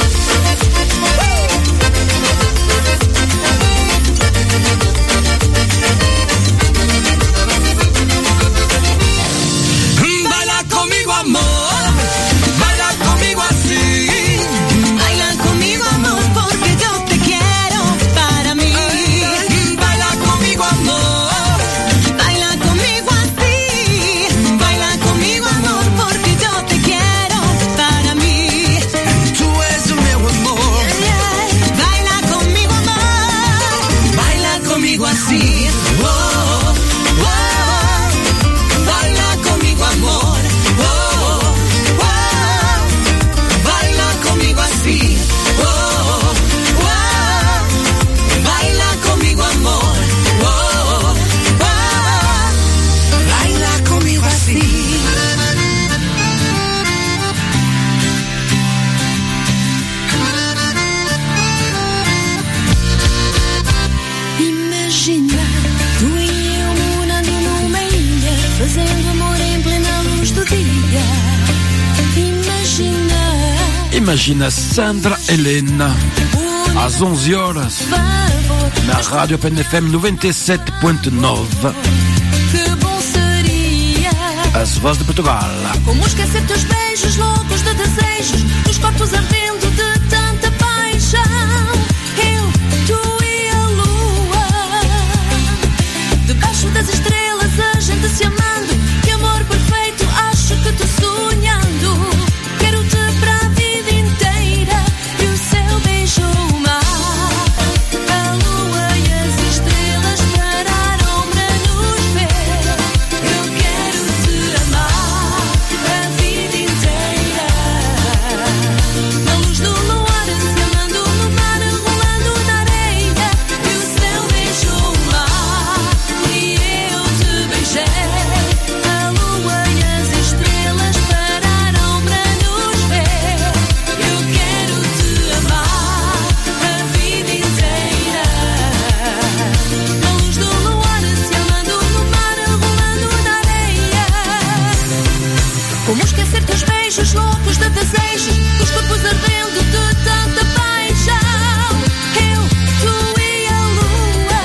Baila comigo, amor. Baila comigo assim. Baila conmigo, amor, porque yo te quiero para mí. Baila comigo, amor. Baila conmigo así. Baila conmigo, amor, porque yo te quiero para mí. Tu és o meu amor. Baila conmigo, amor. Baila comigo assim. Oh, oh. Baila comigo, amor. Oh, oh. Baila comigo assim. Oh, oh. Baila comigo, amor. Oh, oh. Baila comigo assim. Imagina, tu e eu morando numa ilha, fazendo amor em plena luz do dia. Imagina, Imagina Sandra Helena, às 11 horas, na Rádio PNFM 97.9, que bom seria. As Vozes de Portugal. Como esquecer teus beijos loucos de desejos, os corpos ardendo de tanta paixão. Eu, tu e a lua, debaixo das estrelas, a gente se amando. Que amor perfeito, acho que tô sonhando. Quero-te para a vida inteira e o céu beijou o mar. A lua e as estrelas pararam para nos ver. Eu quero te amar a vida inteira. Na luz do luar, se amando no mar, rolando na areia. E o céu beijou o mar e eu te beijei. A lua e as estrelas pararam para nos ver. Eu quero te amar a vida inteira. Na luz do luar, se amando no mar, rolando na areia. Como esquecer teus beijos loucos de desejos, os corpos ardendo de tanta paixão. Eu, tu e a lua,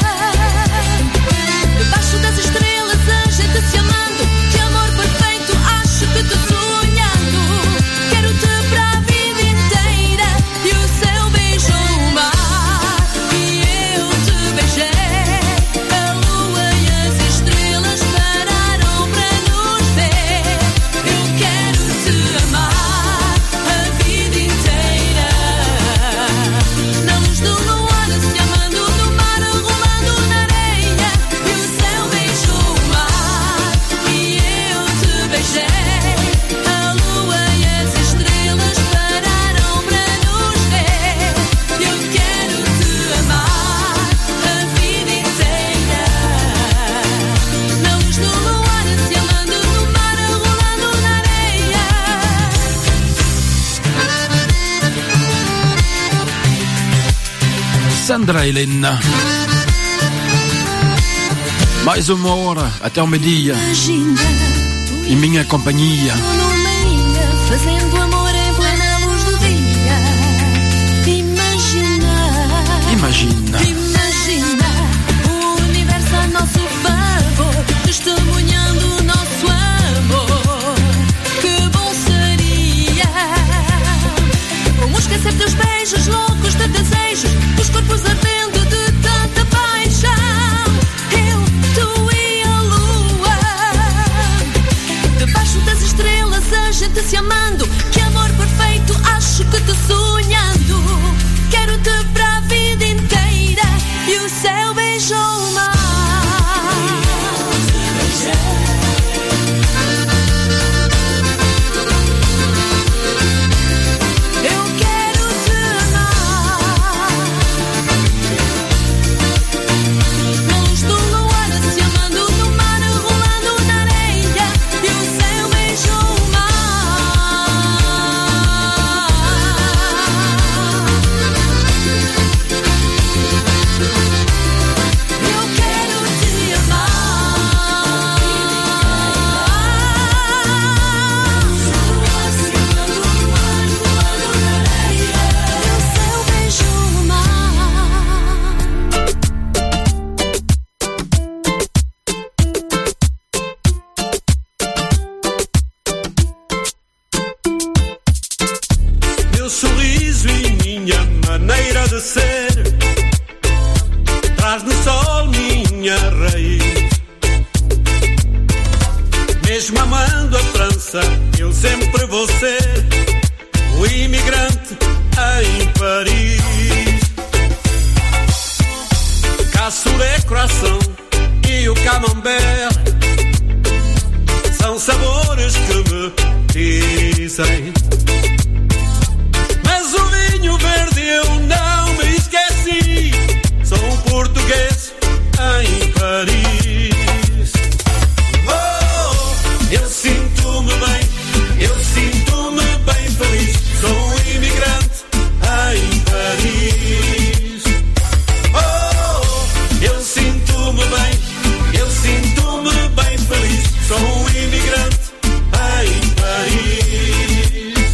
debaixo das estrelas, a gente se amando. Que amor perfeito, acho que tô sonhando. Quero-te para a vida inteira e o céu beijou o mar e eu te beijei. A lua e as estrelas pararam para nos ver. Eu quero te amar a vida inteira. Na luz do luar, se amando no mar, rolando na areia. E o céu beijou o mar e eu te beijei. A lua e as estrelas pararam para nos ver. Eu quero te amar a vida inteira. Na luz do luar, se amando no mar, rolando na areia. Sandra Helena. Mais uma hora, até ao meio-dia. Imagina, tu em minha companhia. Numa ilha, fazendo amor em plena luz do dia. Imagina o universo a nosso favor, testemunhando o nosso amor. Que bom seria como esquecer teus beijos loucos de desejos, os corpos ardendo de tanta paixão. Eu, tu e a lua, debaixo das estrelas a gente se amando. Que amor perfeito, acho que te sonhando. Quero-te para a vida inteira e o céu beijou o mar. Eu quero te amar. Na luz do luar se amando no mar, rolando na areia e o céu beijou o mar. Eu quero te amar. Se amando no mar, rolando na areia e o céu beijou o mar. Meu sorriso e minha maneira de ser traz no sol minha raiz. Mesmo amando a França, eu sempre vou ser o imigrante em Paris. Cassoulet, croissant e o camembert são sabores que me dizem. Mas o vinho verde eu não me esqueci. Sou um português em Paris. Oh, eu sinto-me bem feliz. Sou um imigrante em Paris. Oh, eu sinto-me bem feliz. Sou um imigrante em Paris.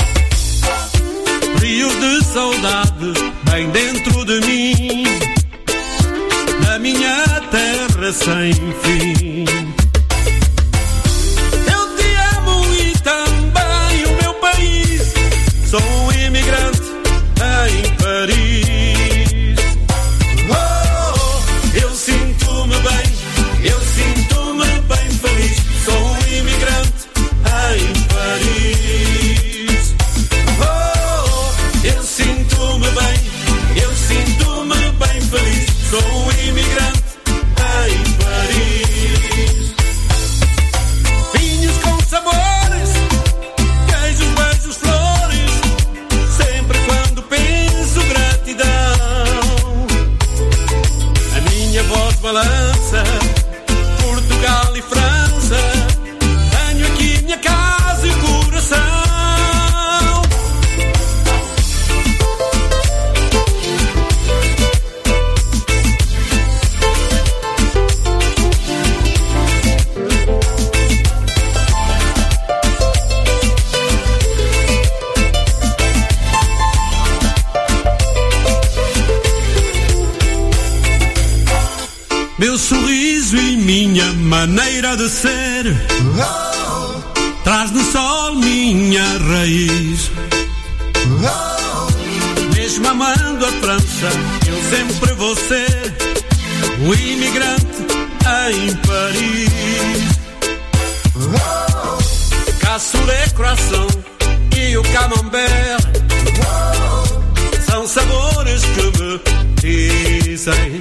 Rios de saudade bem dentro de mim, na minha terra sem fim. Eu te amo e também o meu país. Sou um imigrante em Paris. Oh, eu sinto-me bem feliz. Sou um imigrante em Paris. Oh, eu sinto-me bem feliz. Sou um imigrante em Paris. Vinhos com sabores, queijos, beijos, flores. Sempre quando penso gratidão, a minha voz balança Portugal e França. Tenho aqui minha casa e coração. Meu sorriso e minha maneira de ser traz no sol minha raiz. Mesmo amando a França, eu sempre vou ser um imigrante em Paris. Cassoulet, croissant e o camembert são sabores que me dizem.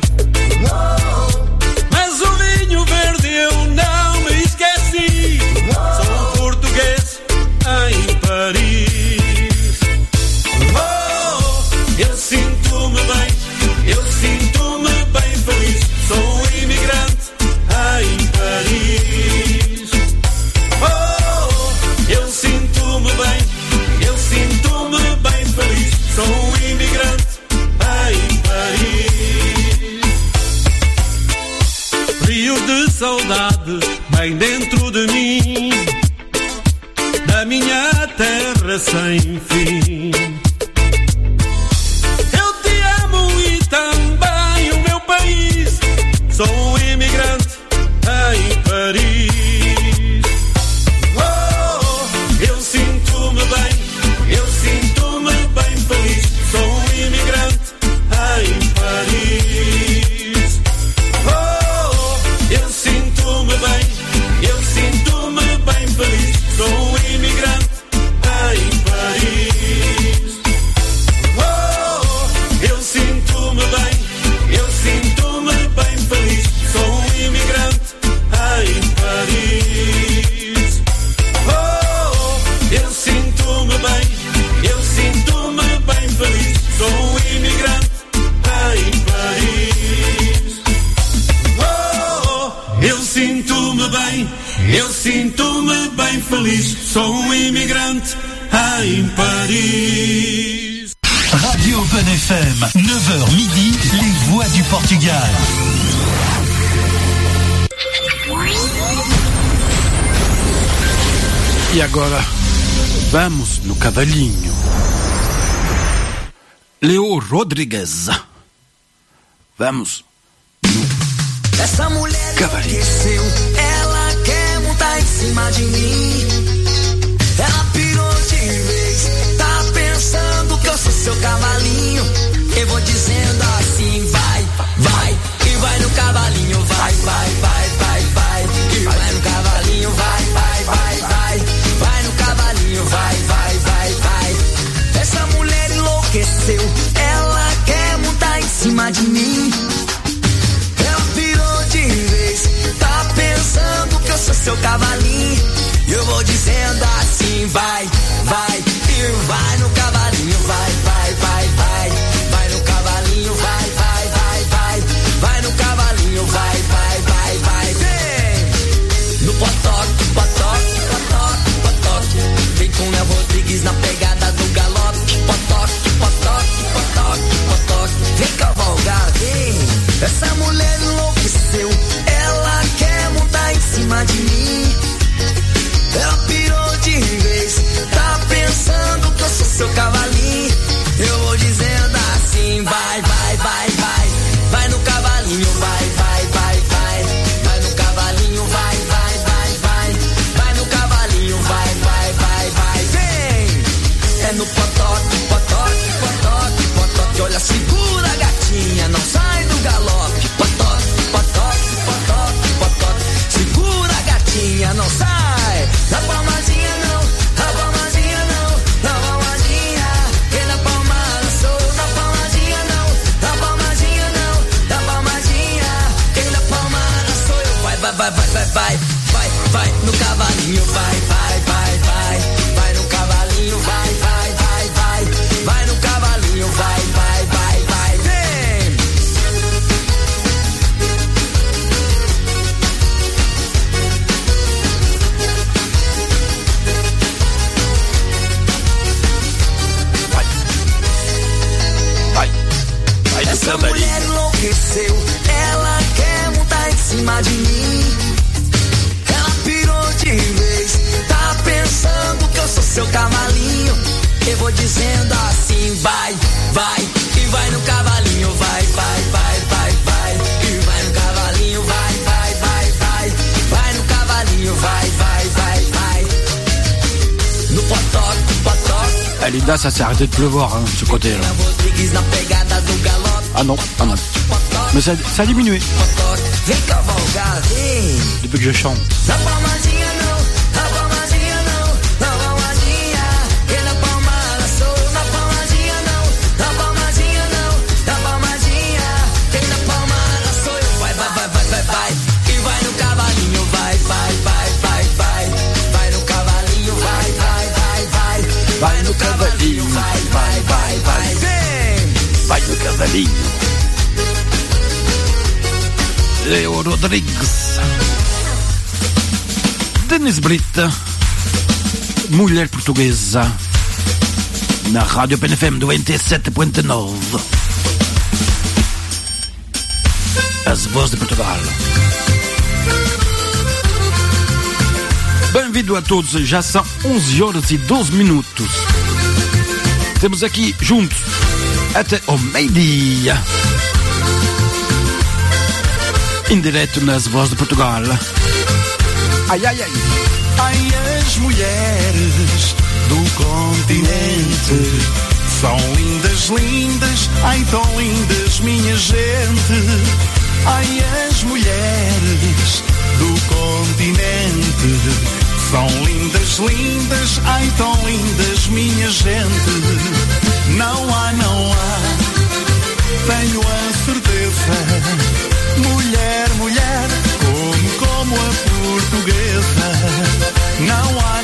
Mas o vinho verde eu não me esqueci. Sou um português em Paris. Oh, eu sinto-me bem feliz. Sou um imigrante em Paris. Oh, eu sinto-me bem feliz. Sou um imigrante em Paris. Rios de saudade bem dentro de mim, minha terra sem fim. Eu te amo e também o meu país. Sou um imigrante em Paris. Oh, eu sinto-me bem feliz. Sou um imigrante em Paris. Oh, eu sinto-me bem feliz. Sou um imigrante em Paris. Oh, eu sinto-me bem feliz. Sou um imigrante em Paris. Oh, eu sinto-me bem feliz. Sou um imigrante em Paris. Oh, eu sinto-me bem feliz. Sou um imigrante em Paris. Radio Open FM, 9h midi, les voix du Portugal. E agora, vamos no cavalinho. Leo Rodrigues. Vamos no Essa mulher cavalinho. enlouqueceu, ela quer montar em cima de mim. Ela pirou de vez, tá pensando que eu sou seu cavalinho. Eu vou dizendo assim, vai, vai, e vai no cavalinho, vai, vai, vai, vai, vai, e vai no cavalinho, vai, vai, vai, vai, vai no cavalinho, vai, vai, vai, vai. Essa mulher enlouqueceu, ela quer montar em cima de mim. Ela pirou de vez, tá pensando que eu sou seu cavalinho. Eu vou dizendo assim, vai, vai, e vai no cavalinho, vai, vai, vai, vai, vai no cavalinho, vai, vai, vai, vai, vai no cavalinho, vai, vai, vai, vai, vem no potoque, potoque, potoque, potoque, vem com Léo Rodrigues na pegada do galope, potoque, potoque, potoque, potoque, vem cavalgar, vem. Essa mulher enlouqueceu, ela quer montar em cima de mim. Ela pirou de vez, tá pensando que eu sou seu cavalinho. Eu vou dizendo assim, vai, vai, vai, vai, vai no cavalinho, vai, vai, vai, vai, vai no cavalinho, vai, vai, vai, vai, vai no cavalinho, vai, vai, vai, vai, vem. É no potoque, potoque, potoque, potoque, olha, segura a gatinha, não sai do galope. Potoque, potoque, potoque, potoque, segura a gatinha, não sai. Na palmadinha não, na palmadinha não, na palmadinha, que na palmada sou. Na palmadinha não, na palmadinha não, na palmadinha, que na palmada sou eu. Vai, vai, vai, vai, vai, vai, vai, vai no cavalinho, vai, vai, vai, vai, vai no cavalinho, vai, vai, vai, vai, vai no cavalinho, vai, vai, vai, vai, vem. Essa mulher enlouqueceu, ela quer montar em cima de mim. Ela pirou de vez, tá pensando que eu sou seu cavalinho. Eu vou dizendo assim, vai, vai, e vai no cavalinho, vai, vai, vai, vai, vai, e vai no cavalinho, vai, vai, vai, vai, vai no cavalinho, vai, vai, vai, vai. No potoque, potoque. Linda, ça s'est arrêté de pleuvoir, hein, de ce côté-là. Ah non, ah non. Mais ça a diminué. Depuis que je chante. Vai no cavalinho, vai, vai, vai, vai, vem. Vai no cavalinho. Leo Rodrigues. Dennis Britt, mulher portuguesa, na Rádio PNFM 97.9. As vozes de Portugal. Bem-vindo a todos, já são 11 horas e 12 minutos. Estamos aqui juntos até ao meio-dia. Em direto nas Vozes de Portugal. Ai, ai, ai. Ai, as mulheres do continente são lindas, lindas, ai tão lindas, minha gente. Ai, as mulheres do continente são lindas, lindas, ai tão lindas, minha gente. Não há, tenho a certeza. Mulher, mulher, como a portuguesa. Não há,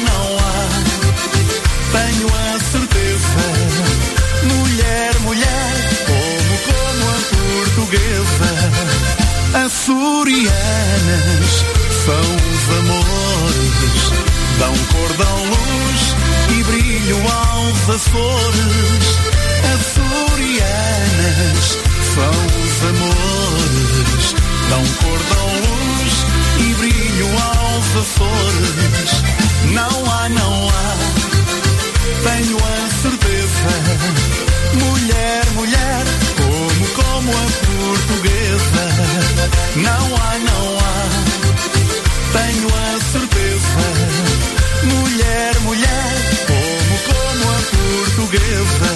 tenho a certeza. Mulher, mulher, como a portuguesa. Açorianas são os amores, dão cor, dão luz e brilho aos Açores. Açorianas são os amores, dão cor, dão luz e brilho aos Açores. Não há, tenho a certeza. Mulher, mulher, como a portuguesa. Não há, tenho a certeza. Mulher, mulher, como a portuguesa.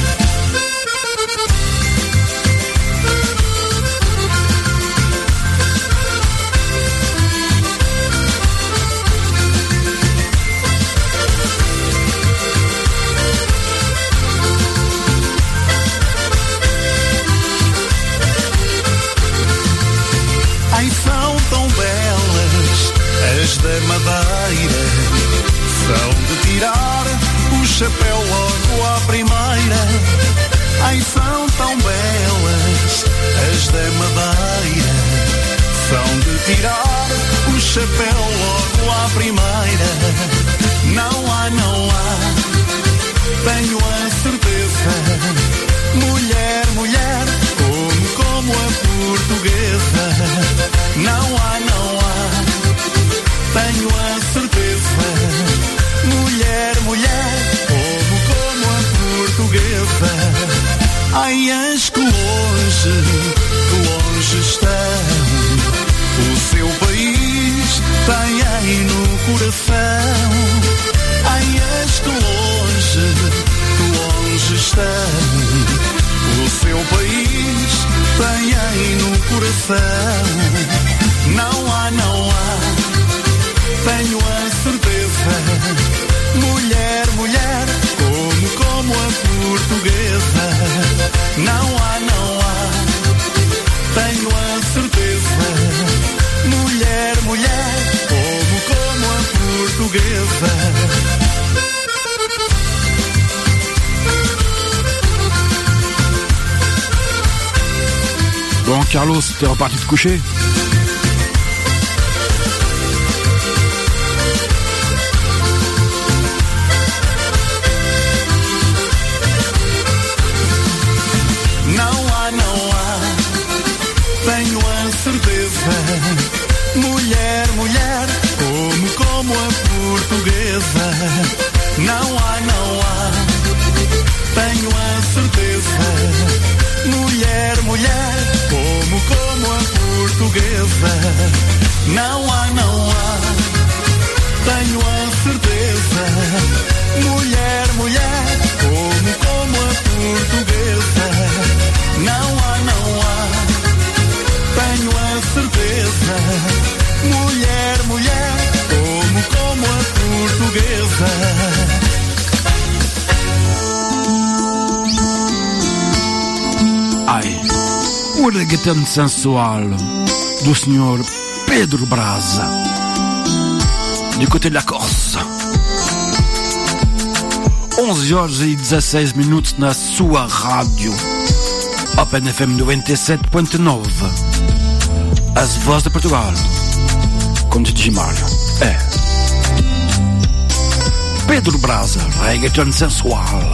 As da Madeira são de tirar o chapéu logo à primeira. Ai, são tão belas as da Madeira, são de tirar o chapéu logo à primeira. Não há, tenho a certeza. Mulher, mulher, como a portuguesa. Não há, tenho a certeza. Mulher, mulher, como a portuguesa. Ai, as que longe estão, o seu país tem aí no coração. Ai, as que longe estão, o seu país tem aí no coração. Não há, tenho a certeza. Mulher, mulher, como a portuguesa. Não há, tenho a certeza. Mulher, mulher, como a portuguesa. Bon, Carlos, t'es reparti te coucher? Tenho a certeza. Mulher, mulher, como a portuguesa. Não há, tenho a certeza. Mulher, mulher, como a portuguesa. Não há, tenho a certeza. Mulher, mulher, como a portuguesa. Não há, tenho a certeza. Mulher, mulher, como a portuguesa. Ai, o reggaeton sensual do senhor Pedro Brasa, du côté de la Corse. 11 horas e 16 minutos na sua rádio Open FM 97.9, As Vozes de Portugal, com Didi Mário. É Pedro Brasa, reggaeton sensual.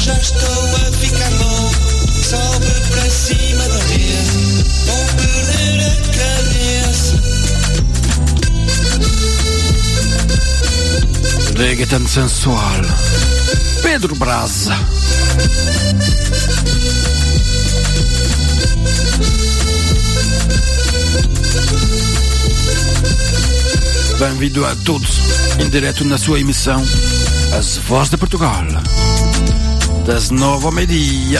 já estou a ficar louco. Sobe para cima da mesa, vou perder a cabeça. Reggaeton sensual. Pedro Brasa. Bem-vindo a todos em direto na sua emissão As Vozes de Portugal, das 9 ao meio-dia.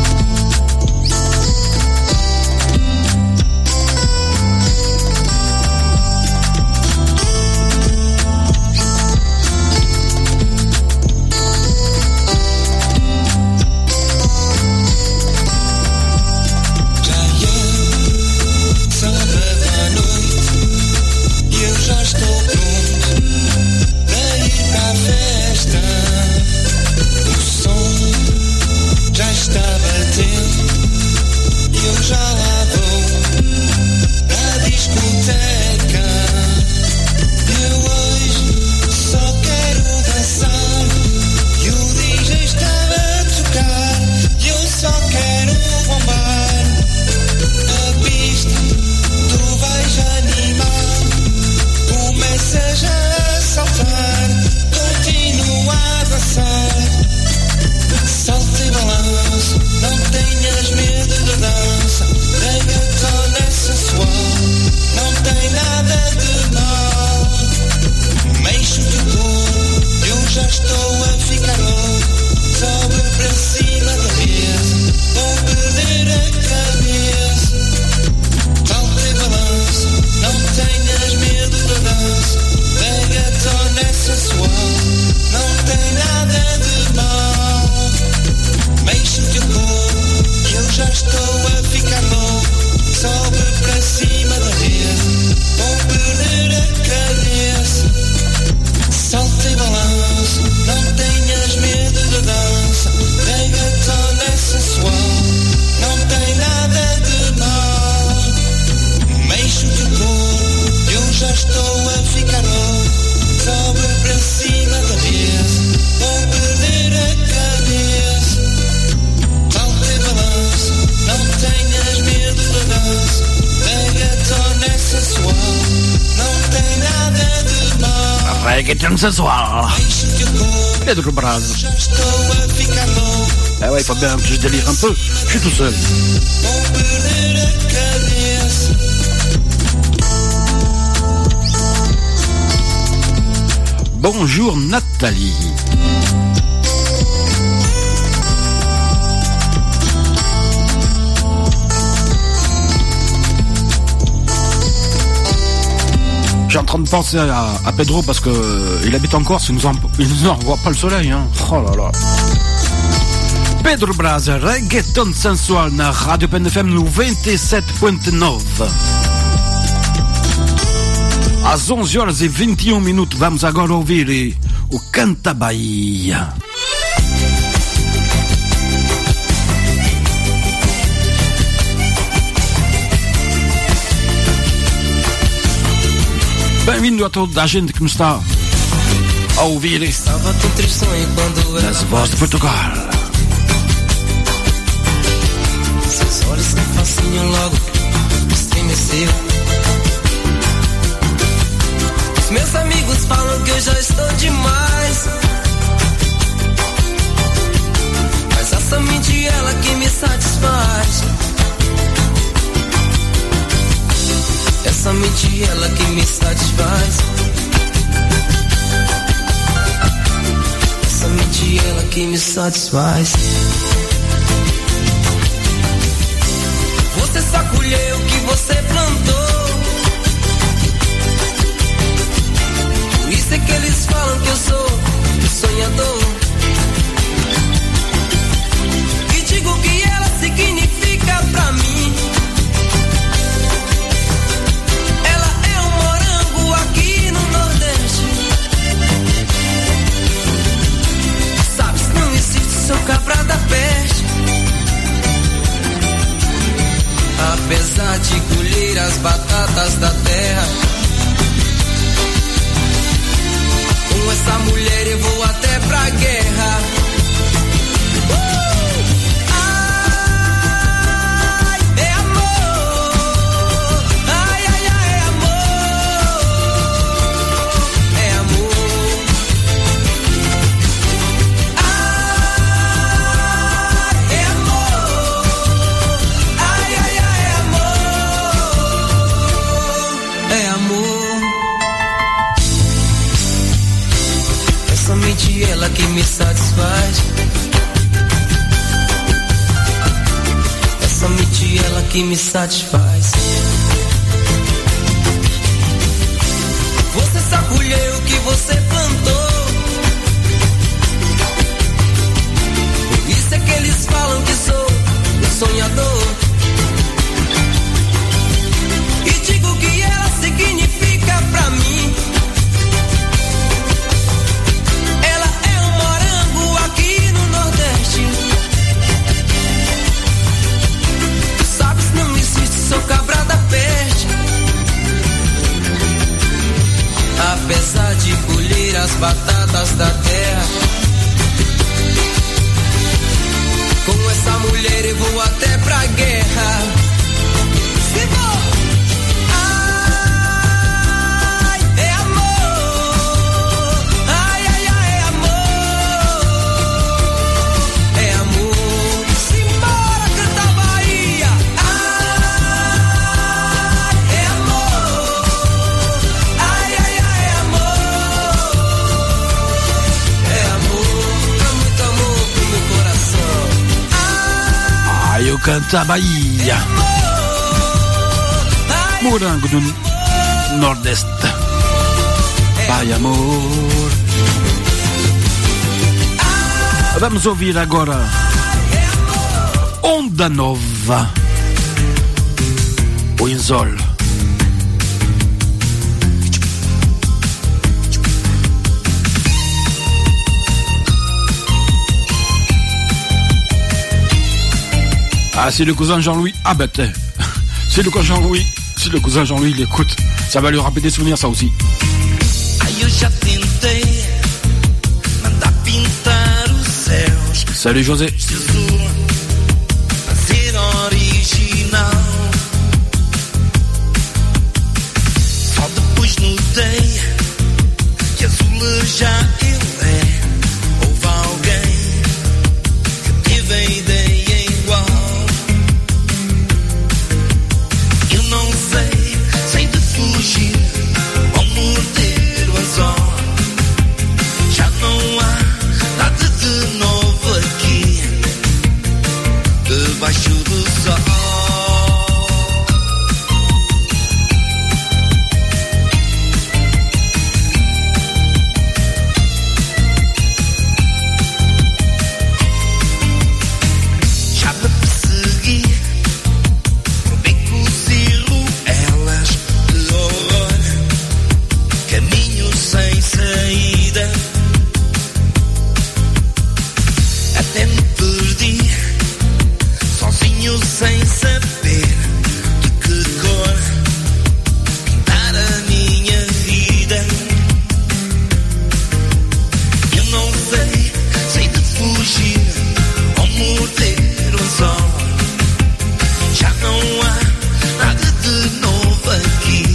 Sensual. Pedro Brasa. Ah ouais, Fabien, je délire un peu. Je suis tout seul. Bonjour Nathalie. Je suis en train de penser à Pedro parce que il habite en Corse, il nous envoie pas le soleil, hein. Oh là là. Pedro Brasa, reggaeton sensual na Rádio PNFM no 97.9. Às 11h21, vamos agora ouvir o Canta Bahia. Bem-vindo a toda a gente que nos está a ouvir nas Vozes de Portugal. Seus olhos se fascinam logo, estremeceu. Os meus amigos falam que eu já estou demais, mas essa mente ela que me satisfaz. Essa mente ela que me satisfaz. Essa mente ela que me satisfaz. Você só colheu o que você plantou. Por isso é que eles falam que eu sou um sonhador. E digo o que ela significa pra mim. Sou cabra da peste. Apesar de colher as batatas da terra, com essa mulher eu vou até pra guerra. somente ela que me satisfaz. É somente ela que me satisfaz. Você sabe colher o que você plantou. Por isso é que eles falam que sou um sonhador. E digo que ela significa pra mim. Ela é um morango aqui no Nordeste. Tu sabes, não existe, sou cabra da peste. Apesar de colher as batatas da terra, com essa mulher eu vou até pra guerra. Se vou. Ai, é amor. Ai, ai, ai, é amor. É amor. Simbora cantar Bahia. Ai, é amor. Ai, ai, ai, é amor. É amor. É muito amor pro meu coração. Ai, eu canto a Bahia. Morango do Nordeste. Pai, amor. Vamos ouvir agora Onda Nova, o Inzol. Ah, c'est le cousin Jean-Louis. Ah bah t'es. C'est le cousin Jean-Louis. Si le cousin Jean-Louis l'écoute, ça va lui rappeler des souvenirs, ça aussi. Aí eu já tentei mandar pintar os céus. Salut José. Fazer original. Só depois notei que azul já ele é. Houve alguém que teve a ideia igual. Eu não sei, sei de fugir ou morder o anzol. Já não há nada de novo aqui debaixo do sol. Já me persegui por becos e ruelas de horror, caminho sem saída. Até me perdi, sozinho sem saber de que cor pintar a minha vida. Eu não sei, sei de fugir ou morder o anzol. Já não há nada de novo aqui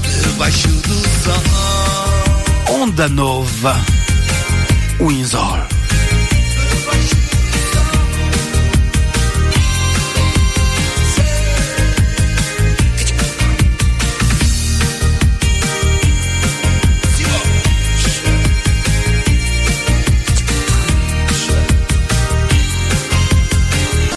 debaixo do sol. Onda Nova, o Inzol.